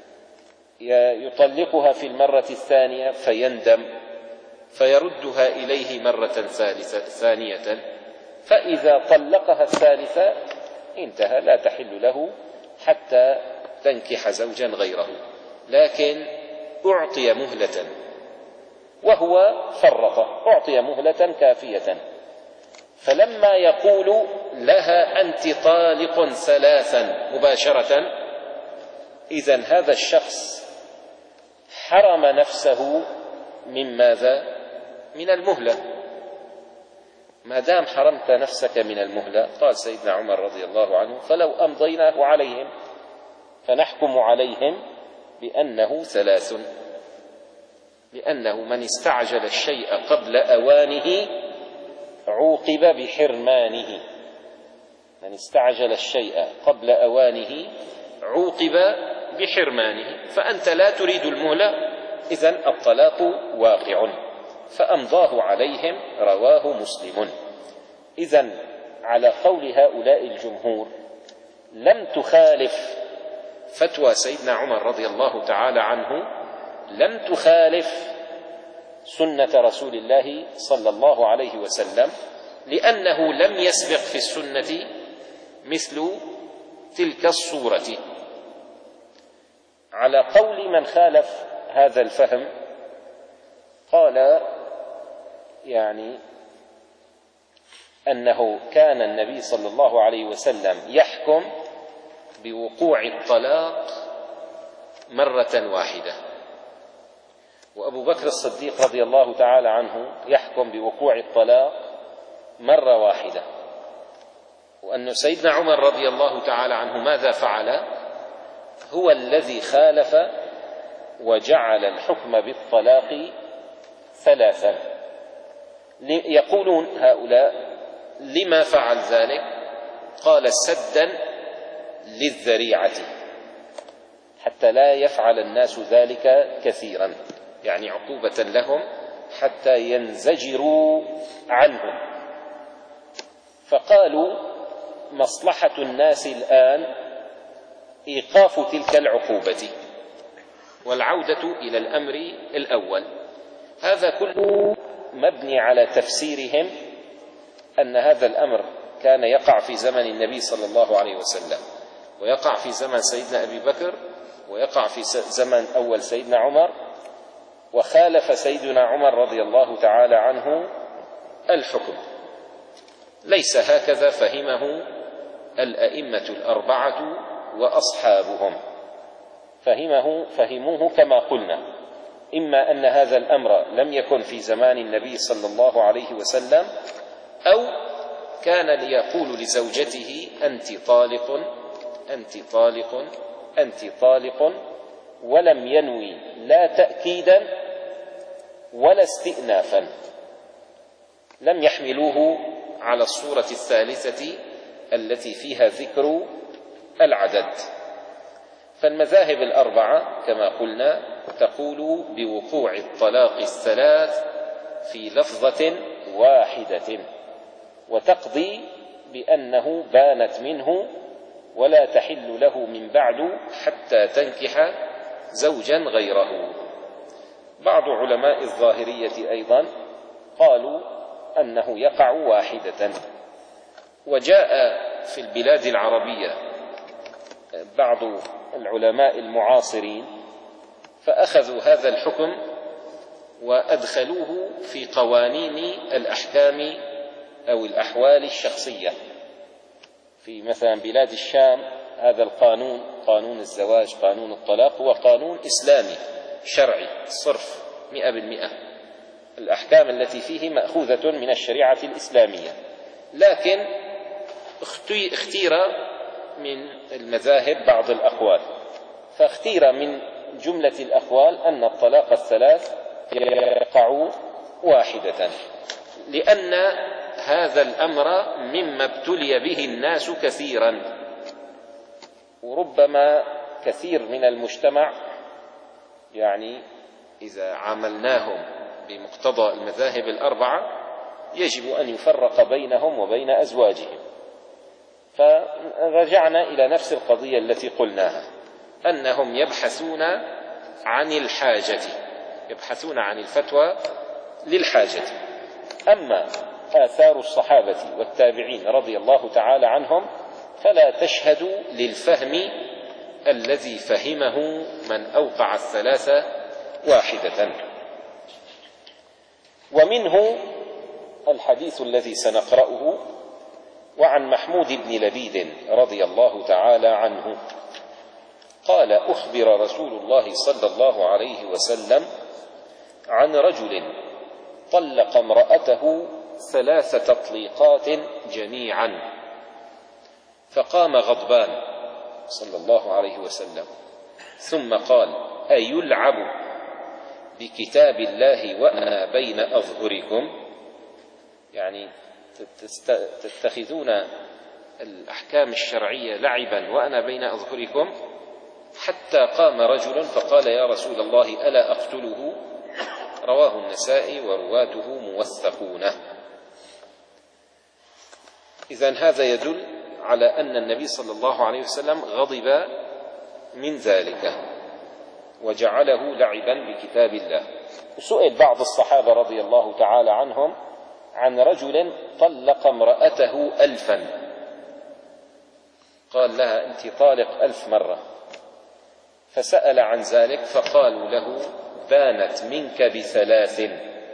يطلقها في المرة الثانية فيندم فيردها إليه مرة ثالثة ثانية، فإذا طلقها الثالثة انتهى، لا تحل له حتى تنكح زوجا غيره. لكن أعطي مهلة وهو فرط، أعطي مهلة كافية، فلما يقول لها أنت طالق ثلاثا مباشرة، إذن هذا الشخص حرم نفسه من ماذا؟ من المهلة. ما دام حرمت نفسك من المهلة، قال سيدنا عمر رضي الله عنه: فلو أمضيناه عليهم فنحكم عليهم بأنه ثلاث، لأنه من استعجل الشيء قبل أوانه عوقب بحرمانه، من استعجل الشيء قبل أوانه عوقب بحرمانه، فأنت لا تريد المهلة، إذن الطلاق واقع، فأمضاه عليهم. رواه مسلم. إذن على قول هؤلاء الجمهور لم تخالف فتوى سيدنا عمر رضي الله تعالى عنه، لم تخالف سنة رسول الله صلى الله عليه وسلم، لأنه لم يسبق في السنة مثل تلك الصورة. على قول من خالف هذا الفهم قال يعني أنه كان النبي صلى الله عليه وسلم يحكم بوقوع الطلاق مرة واحدة، وأبو بكر الصديق رضي الله تعالى عنه يحكم بوقوع الطلاق مرة واحدة، وأن سيدنا عمر رضي الله تعالى عنه ماذا فعل؟ هو الذي خالف وجعل الحكم بالطلاق ثلاثا. يقولون هؤلاء: لما فعل ذلك؟ قال: سدا للذريعة، حتى لا يفعل الناس ذلك كثيرا، يعني عقوبة لهم حتى ينزجروا عنه. فقالوا: مصلحة الناس الآن إيقاف تلك العقوبة والعودة إلى الأمر الأول. هذا كله مبني على تفسيرهم أن هذا الأمر كان يقع في زمن النبي صلى الله عليه وسلم، ويقع في زمن سيدنا أبي بكر، ويقع في زمن أول سيدنا عمر، وخالف سيدنا عمر رضي الله تعالى عنه الحكم. ليس هكذا فهمه الأئمة الأربعة وأصحابهم، فهمه فهموه كما قلنا، إما أن هذا الأمر لم يكن في زمان النبي صلى الله عليه وسلم، أو كان ليقول لزوجته: أنت طالق أنت طالق أنت طالق، ولم ينوي لا تأكيدا ولا استئنافا، لم يحملوه على الصورة الثالثة التي فيها ذكر العدد. فالمذاهب الأربعة كما قلنا تقول بوقوع الطلاق الثلاث في لفظة واحدة، وتقضي بأنه بانت منه ولا تحل له من بعد حتى تنكح زوجا غيره. بعض علماء الظاهرية أيضا قالوا أنه يقع واحدة. وجاء في البلاد العربية بعض العلماء المعاصرين فأخذوا هذا الحكم وأدخلوه في قوانين الأحكام أو الأحوال الشخصية. في مثلا بلاد الشام هذا القانون، قانون الزواج، قانون الطلاق، هو قانون إسلامي شرعي صرف مئة بالمئة، الأحكام التي فيه مأخوذة من الشريعة الإسلامية، لكن اختير من المذاهب بعض الأقوال، فاختير من جملة الأقوال أن الطلاق الثلاث يقع واحدة، لأن هذا الأمر مما ابتلي به الناس كثيرا، وربما كثير من المجتمع يعني إذا عاملناهم بمقتضى المذاهب الأربعة يجب أن يفرق بينهم وبين أزواجهم. فرجعنا إلى نفس القضية التي قلناها، أنهم يبحثون عن الحاجة، يبحثون عن الفتوى للحاجة. أما آثار الصحابة والتابعين رضي الله تعالى عنهم فلا تشهد للفهم الذي فهمه من أوقع الثلاثة واحدة. ومنه الحديث الذي سنقرأه: وعن محمود بن لبيد رضي الله تعالى عنه قال: أخبر رسول الله صلى الله عليه وسلم عن رجل طلق امرأته ثلاث تطليقات جميعا، فقام غضبان صلى الله عليه وسلم ثم قال: أيلعب بكتاب الله وأنا بين أظهركم؟ يعني تتخذون الأحكام الشرعية لعبا وأنا بين أظهركم؟ حتى قام رجل فقال: يا رسول الله ألا أقتله؟ رواه النسائي ورواته موثقون. إذن هذا يدل على أن النبي صلى الله عليه وسلم غضب من ذلك وجعله لعبا بكتاب الله. سئل بعض الصحابة رضي الله تعالى عنهم عن رجل طلق امرأته ألفا، قال لها: أنت طالق ألف مرة، فسأل عن ذلك فقالوا له: بانت منك بثلاث،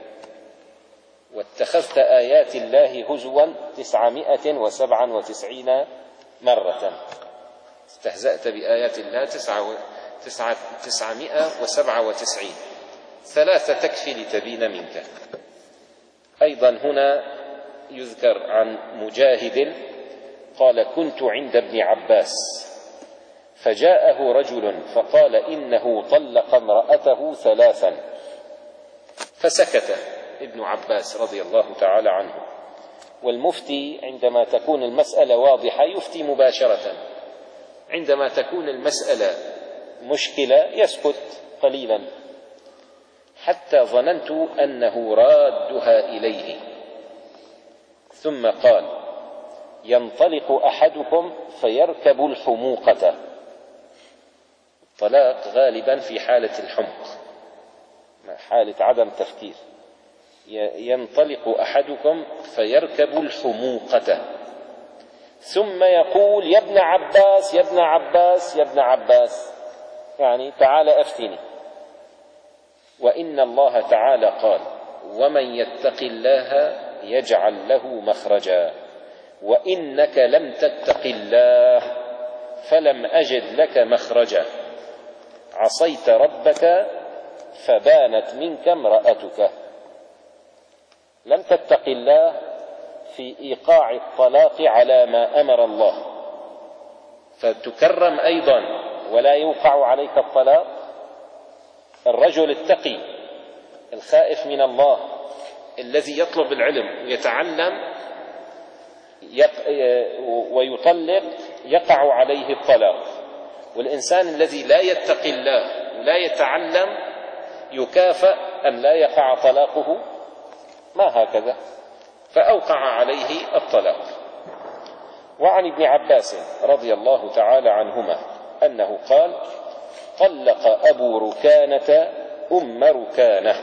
واتخذت آيات الله هزوا تسعمائة وسبعة وتسعين مرة، استهزأت بآيات الله تسعمائة وسبعة وتسعين، ثلاثة تكفي لتبين منك. أيضا هنا يذكر عن مجاهد قال: كنت عند ابن عباس فجاءه رجل فقال: إنه طلق امرأته ثلاثا، فسكت ابن عباس رضي الله تعالى عنه. والمفتي عندما تكون المسألة واضحة يفتي مباشرة، عندما تكون المسألة مشكلة يسكت قليلا، حتى ظننت أنه رادها إليه، ثم قال: ينطلق أحدكم فيركب الحموقة. الطلاق غالبا في حالة الحمق، حالة عدم تفكير. ينطلق أحدكم فيركب الحموقة ثم يقول: يا ابن عباس يا ابن عباس يا ابن عباس، يعني تعال أفتني. وإن الله تعالى قال: ومن يتق الله يجعل له مخرجا، وإنك لم تتق الله فلم أجد لك مخرجا، عصيت ربك فبانت منك امرأتك. لم تتق الله في إيقاع الطلاق على ما أمر الله، فتكرم أيضا ولا يوقع عليك الطلاق. الرجل التقي الخائف من الله الذي يطلب العلم ويتعلم ويطلق يقع عليه الطلاق، والإنسان الذي لا يتقي الله ولا يتعلم يكافأ أن لا يقع طلاقه، ما هكذا، فأوقع عليه الطلاق. وعن ابن عباس رضي الله تعالى عنهما أنه قال: طلق أبو ركانة أم ركانة،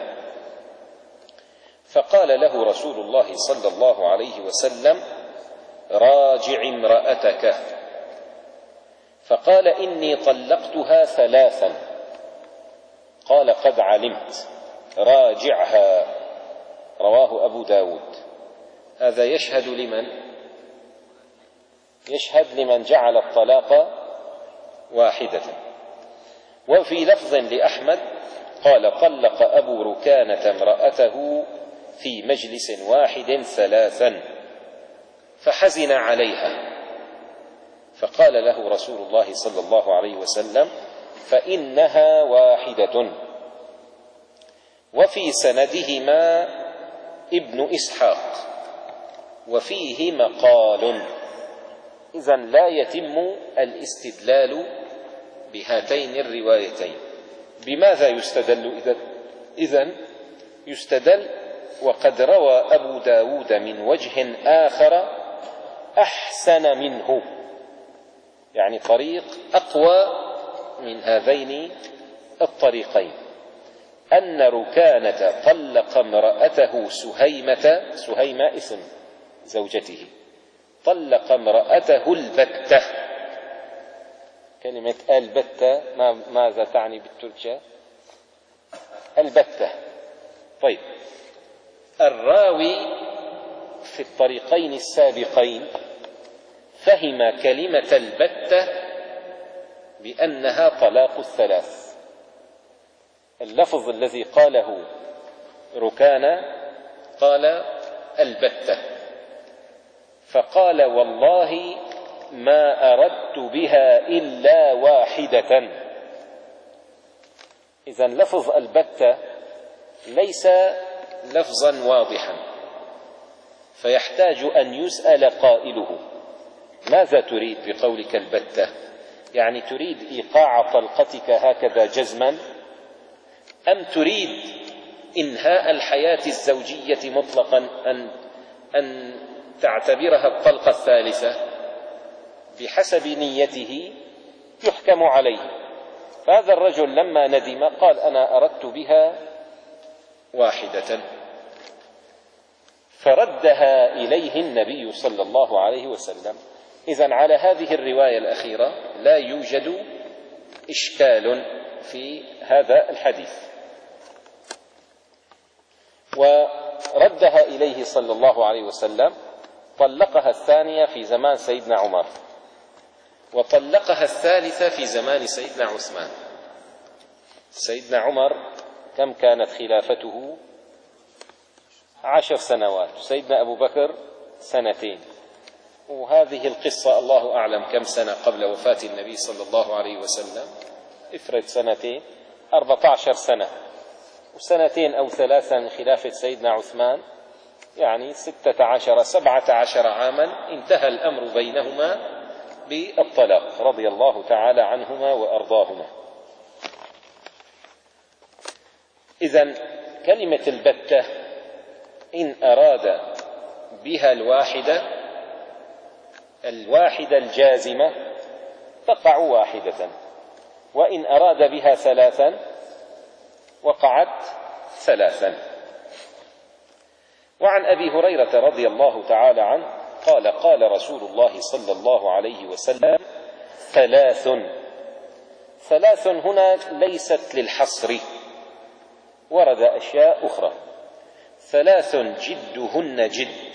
فقال له رسول الله صلى الله عليه وسلم: راجع امرأتك. فقال: إني طلقتها ثلاثا. قال: قد علمت، راجعها. رواه أبو داود. هذا يشهد لمن؟ يشهد لمن جعل الطلاق واحدة. وفي لفظ لأحمد قال: طلق أبو ركانة امرأته في مجلس واحد ثلاثا فحزن عليها، فقال له رسول الله صلى الله عليه وسلم: فإنها واحدة. وفي سندهما ابن إسحاق وفيه مقال. إذن لا يتم الاستدلال بهاتين الروايتين. بماذا يستدل إذن؟ يستدل وقد روى أبو داود من وجه آخر أحسن منه، يعني طريق أقوى من هذين الطريقين، أن ركانة طلق امرأته سهيمة، سهيمة اسم زوجته، طلق امرأته البتة. كلمة البتة ماذا تعني بالترجمة؟ البتة. طيب، الراوي في الطريقين السابقين فهم كلمة البتة بأنها طلاق الثلاث. اللفظ الذي قاله ركانة قال البتة، فقال والله ما أردت بها إلا واحدة. إذن لفظ البتة ليس لفظا واضحا، فيحتاج أن يسأل قائله ماذا تريد بقولك البتة؟ يعني تريد إيقاع طلقتك هكذا جزما، أم تريد إنهاء الحياة الزوجية مطلقا، أن أن تعتبرها الطلقة الثالثة؟ بحسب نيته يحكم عليه. فهذا الرجل لما ندم قال أنا أردت بها واحدة، فردها إليه النبي صلى الله عليه وسلم. إذن على هذه الرواية الأخيرة لا يوجد إشكال في هذا الحديث. وردها إليه صلى الله عليه وسلم. طلقها الثانية في زمان سيدنا عمر، وطلقها الثالثة في زمان سيدنا عثمان. سيدنا عمر كم كانت خلافته؟ عشر سنوات، سيدنا أبو بكر سنتين، وهذه القصة الله أعلم كم سنة قبل وفاة النبي صلى الله عليه وسلم. افرض سنتين، أربعة عشر سنة، وسنتين أو ثلاثة من خلافة سيدنا عثمان، يعني ستة عشر سبعة عشر عاما انتهى الأمر بينهما بالطلاق رضي الله تعالى عنهما وأرضاهما. إذن كلمة البتة إن أراد بها الواحدة الواحدة الجازمة تقع واحدة، وإن أراد بها ثلاثا وقعت ثلاثا. وعن أبي هريرة رضي الله تعالى عنه قال قال رسول الله صلى الله عليه وسلم ثلاث. ثلاث هنا ليست للحصر، ورد أشياء أخرى. ثلاث جدهن جد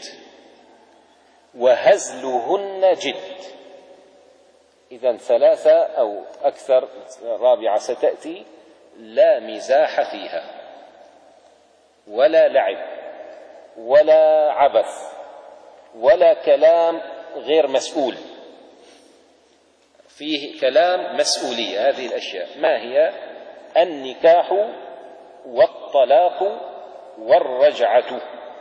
وهزلهن جد. إذن ثلاثة أو أكثر، رابعة ستأتي، لا مزاح فيها ولا لعب ولا عبث ولا كلام غير مسؤول، فيه كلام مسؤولية. هذه الأشياء ما هي؟ النكاح والطلاق والرجعة.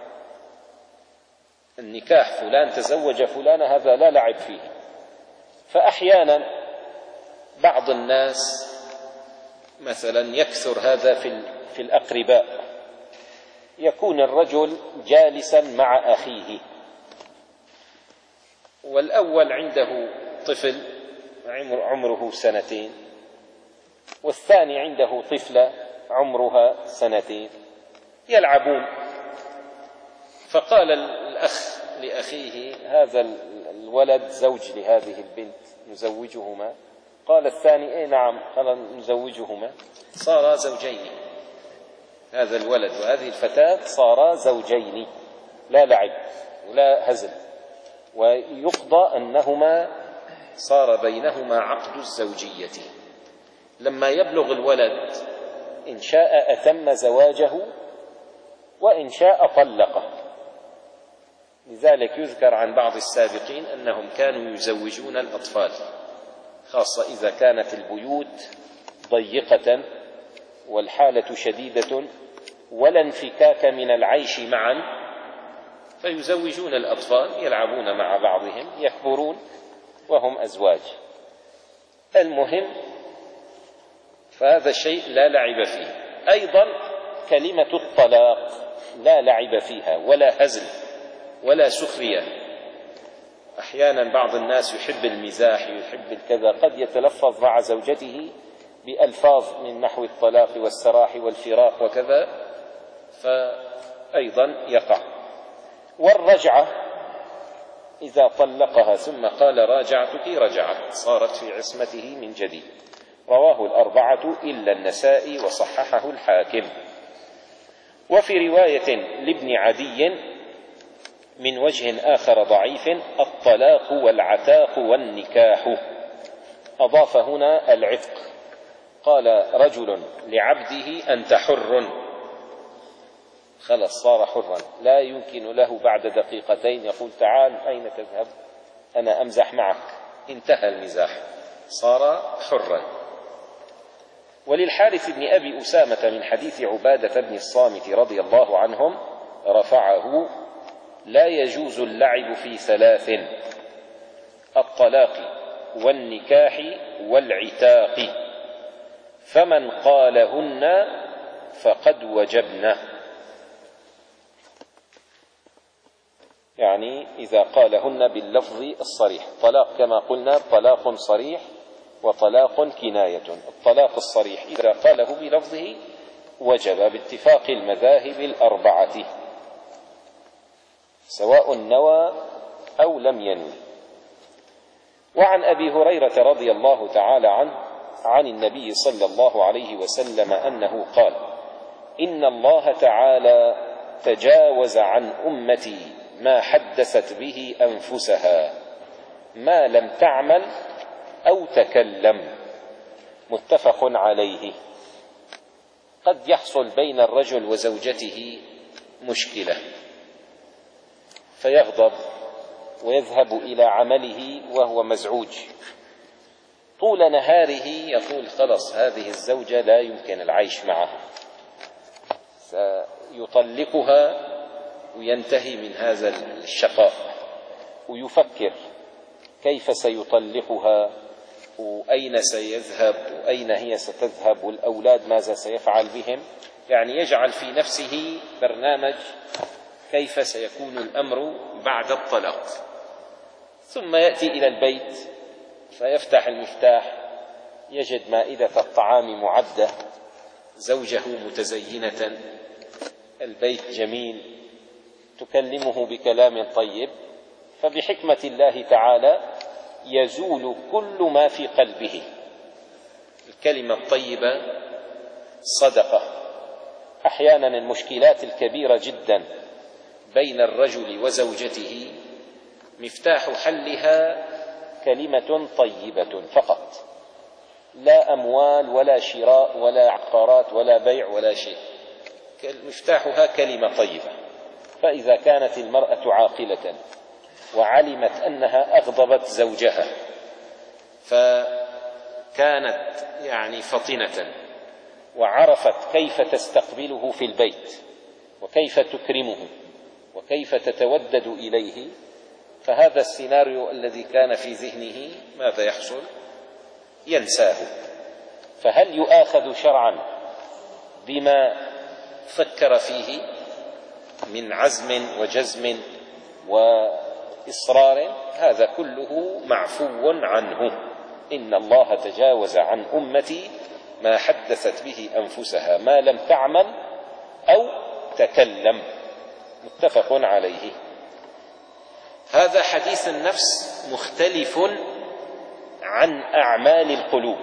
النكاح فلان تزوج فلان، هذا لا لعب فيه. فأحيانا بعض الناس مثلا يكثر هذا في في الأقرباء، يكون الرجل جالسا مع أخيه، والأول عنده طفل عمره سنتين، والثاني عنده طفلة عمرها سنتين، يلعبون. فقال الأخ لأخيه هذا الولد زوج لهذه البنت، نزوجهما. قال الثاني اي نعم، قال نزوجهما. صارا زوجين، هذا الولد وهذه الفتاة صارا زوجين، لا لعب ولا هزل، ويقضى أنهما صار بينهما عقد الزوجية. لما يبلغ الولد إن شاء أتم زواجه وإن شاء طلقه. لذلك يذكر عن بعض السابقين أنهم كانوا يزوجون الأطفال، خاصة إذا كانت البيوت ضيقة والحالة شديدة ولا انفكاك من العيش معا، فيزوجون الأطفال يلعبون مع بعضهم، يكبرون وهم أزواج. المهم، فهذا الشيء لا لعب فيه. أيضا كلمة الطلاق لا لعب فيها ولا هزل ولا سخرية. أحيانا بعض الناس يحب المزاح، يحب الكذا، قد يتلفظ مع زوجته بألفاظ من نحو الطلاق والسراح والفراق وكذا، فأيضا يقع. والرجعة إذا طلقها ثم قال راجعتك رجعت، صارت في عصمته من جديد. رواه الأربعة إلا النسائي وصححه الحاكم. وفي رواية لابن عدي من وجه آخر ضعيف: الطلاق والعتاق والنكاح. أضاف هنا العتق، قال رجل لعبده أنت حر، خلص صار حرا، لا يمكن له بعد دقيقتين يقول تعال أين تذهب أنا أمزح معك، انتهى المزاح، صار حرا. وللحارث بن أبي أسامة من حديث عبادة بن الصامت رضي الله عنهم رفعه: لا يجوز اللعب في ثلاث: الطلاق والنكاح والعتاق، فمن قالهن فقد وجبن. يعني إذا قالهن باللفظ الصريح. طلاق كما قلنا طلاق صريح وطلاق كناية. الطلاق الصريح إذا قاله بلفظه وجب باتفاق المذاهب الأربعة، سواء نوى أو لم ينوي. وعن أبي هريرة رضي الله تعالى عنه عن النبي صلى الله عليه وسلم أنه قال: إن الله تعالى تجاوز عن أمتي ما حدثت به أنفسها ما لم تعمل أو تكلم. متفق عليه. قد يحصل بين الرجل وزوجته مشكلة فيغضب ويذهب إلى عمله وهو مزعوج، طول نهاره يقول خلص هذه الزوجة لا يمكن العيش معها، سيطلقها وينتهي من هذا الشقاء، ويفكر كيف سيطلقها وأين سيذهب وأين هي ستذهب والأولاد ماذا سيفعل بهم. يعني يجعل في نفسه برنامج كيف سيكون الأمر بعد الطلاق. ثم يأتي إلى البيت فيفتح المفتاح يجد مائدة الطعام معدة، زوجه متزينة، البيت جميل، تكلمه بكلام طيب، فبحكمة الله تعالى يزول كل ما في قلبه. الكلمة الطيبة صدقة. أحيانا المشكلات الكبيرة جدا بين الرجل وزوجته مفتاح حلها كلمة طيبة فقط، لا أموال ولا شراء ولا عقارات ولا بيع ولا شيء، مفتاحها كلمة طيبة. فإذا كانت المرأة عاقلة وعلمت أنها أغضبت زوجها فكانت يعني فطنة وعرفت كيف تستقبله في البيت وكيف تكرمه وكيف تتودد إليه، فهذا السيناريو الذي كان في ذهنه ماذا يحصل؟ ينساه. فهل يؤاخذ شرعا بما فكر فيه من عزم وجزم وإصرار؟ هذا كله معفو عنه. إن الله تجاوز عن أمتي ما حدثت به أنفسها ما لم تعمل أو تكلم. متفق عليه. هذا حديث النفس مختلف عن أعمال القلوب.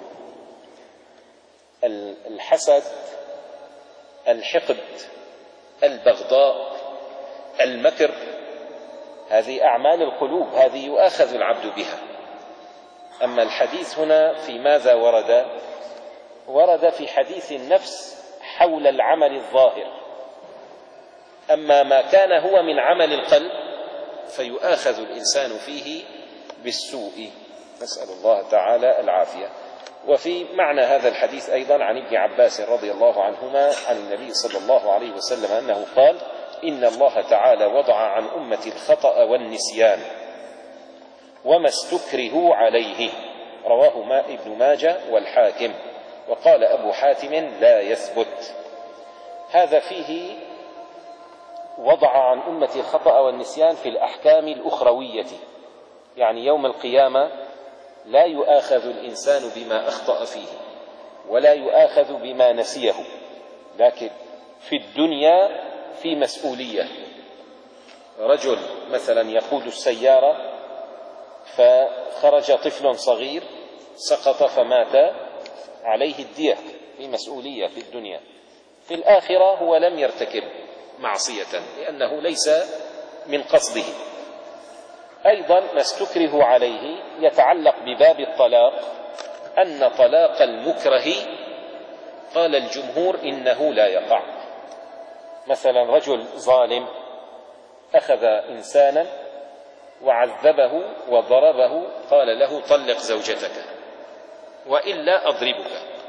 الحسد، الحقد، البغضاء، المكر، هذه أعمال القلوب، هذه يؤاخذ العبد بها. أما الحديث هنا في ماذا ورد؟ ورد في حديث النفس حول العمل الظاهر. أما ما كان هو من عمل القلب فيؤاخذ الإنسان فيه بالسوء، نسأل الله تعالى العافية. وفي معنى هذا الحديث أيضا عن ابن عباس رضي الله عنهما عن النبي صلى الله عليه وسلم أنه قال: إن الله تعالى وضع عن أمة الخطأ والنسيان وما استكرهوا عليه. رواه ابن ماجه والحاكم. وقال أبو حاتم: لا يثبت. هذا فيه وضع عن أمة الخطأ والنسيان في الأحكام الأخروية، يعني يوم القيامة لا يؤاخذ الإنسان بما أخطأ فيه ولا يؤاخذ بما نسيه، لكن في الدنيا في مسؤولية. رجل مثلا يقود السيارة فخرج طفل صغير سقط فمات، عليه الدية، في مسؤولية في الدنيا. في الآخرة هو لم يرتكب معصية لأنه ليس من قصده. أيضا ما استكره عليه يتعلق بباب الطلاق، أن طلاق المكره قال الجمهور إنه لا يقع. مثلا رجل ظالم أخذ إنسانا وعذبه وضربه، قال له طلق زوجتك وإلا أضربك،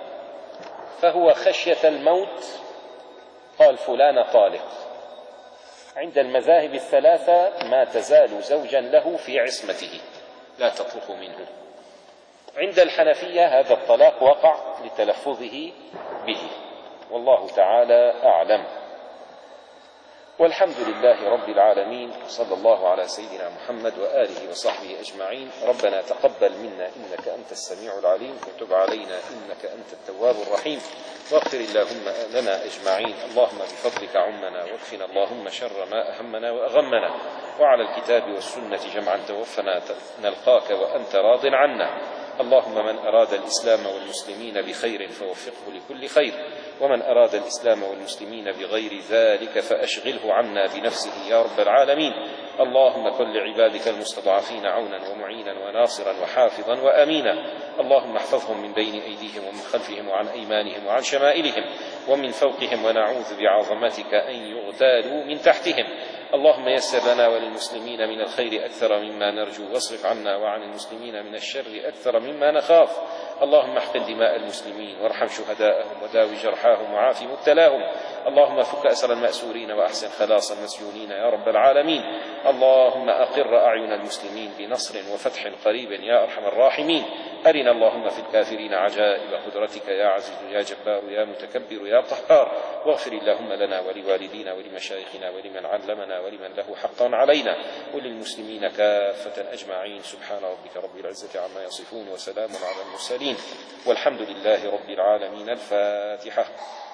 فهو خشية الموت قال فلان طالق. عند المذاهب الثلاثة ما تزال زوجا له في عصمته لا تطلق منه. عند الحنفية هذا الطلاق وقع لتلفظه به، والله تعالى أعلم. والحمد لله رب العالمين، صلى الله على سيدنا محمد وآله وصحبه أجمعين. ربنا تقبل منا إنك أنت السميع العليم، وتب علينا إنك أنت التواب الرحيم، واغفر اللهم لنا أجمعين. اللهم بفضلك عمنا، واكفنا اللهم شر ما أهمنا وأغمنا، وعلى الكتاب والسنة جمعا توفنا نلقاك وأنت راض عنا. اللهم من أراد الإسلام والمسلمين بخير فوفقه لكل خير، ومن أراد الإسلام والمسلمين بغير ذلك فأشغله عنا بنفسه يا رب العالمين. اللهم كن لعبادك المستضعفين عونا ومعينا وناصرا وحافظا وأمينا. اللهم احفظهم من بين أيديهم ومن خلفهم وعن أيمانهم وعن شمائلهم ومن فوقهم، ونعوذ بعظمتك أن يغتالوا من تحتهم. اللهم يسر لنا وللمسلمين من الخير أكثر مما نرجو، واصرف عنا وعن المسلمين من الشر أكثر مما نخاف. اللهم احقن دماء المسلمين وارحم شهداءهم وداوي جرحاهم وعاف مبتلاهم. اللهم فك أسر المأسورين وأحسن خلاص المسجونين يا رب العالمين. اللهم أقر أعين المسلمين بنصر وفتح قريب يا أرحم الراحمين. أرنا اللهم في الكافرين عجائب قدرتك يا عزيز يا جبار يا متكبر يا قهار. واغفر اللهم لنا ولوالدينا ولمشايخنا ولمن علمنا ولمن له حقا علينا، وللمسلمين كافة أجمعين. سبحان ربك رب العزة عما يصفون، وسلام على المرسلين، والحمد لله رب العالمين. الفاتحة.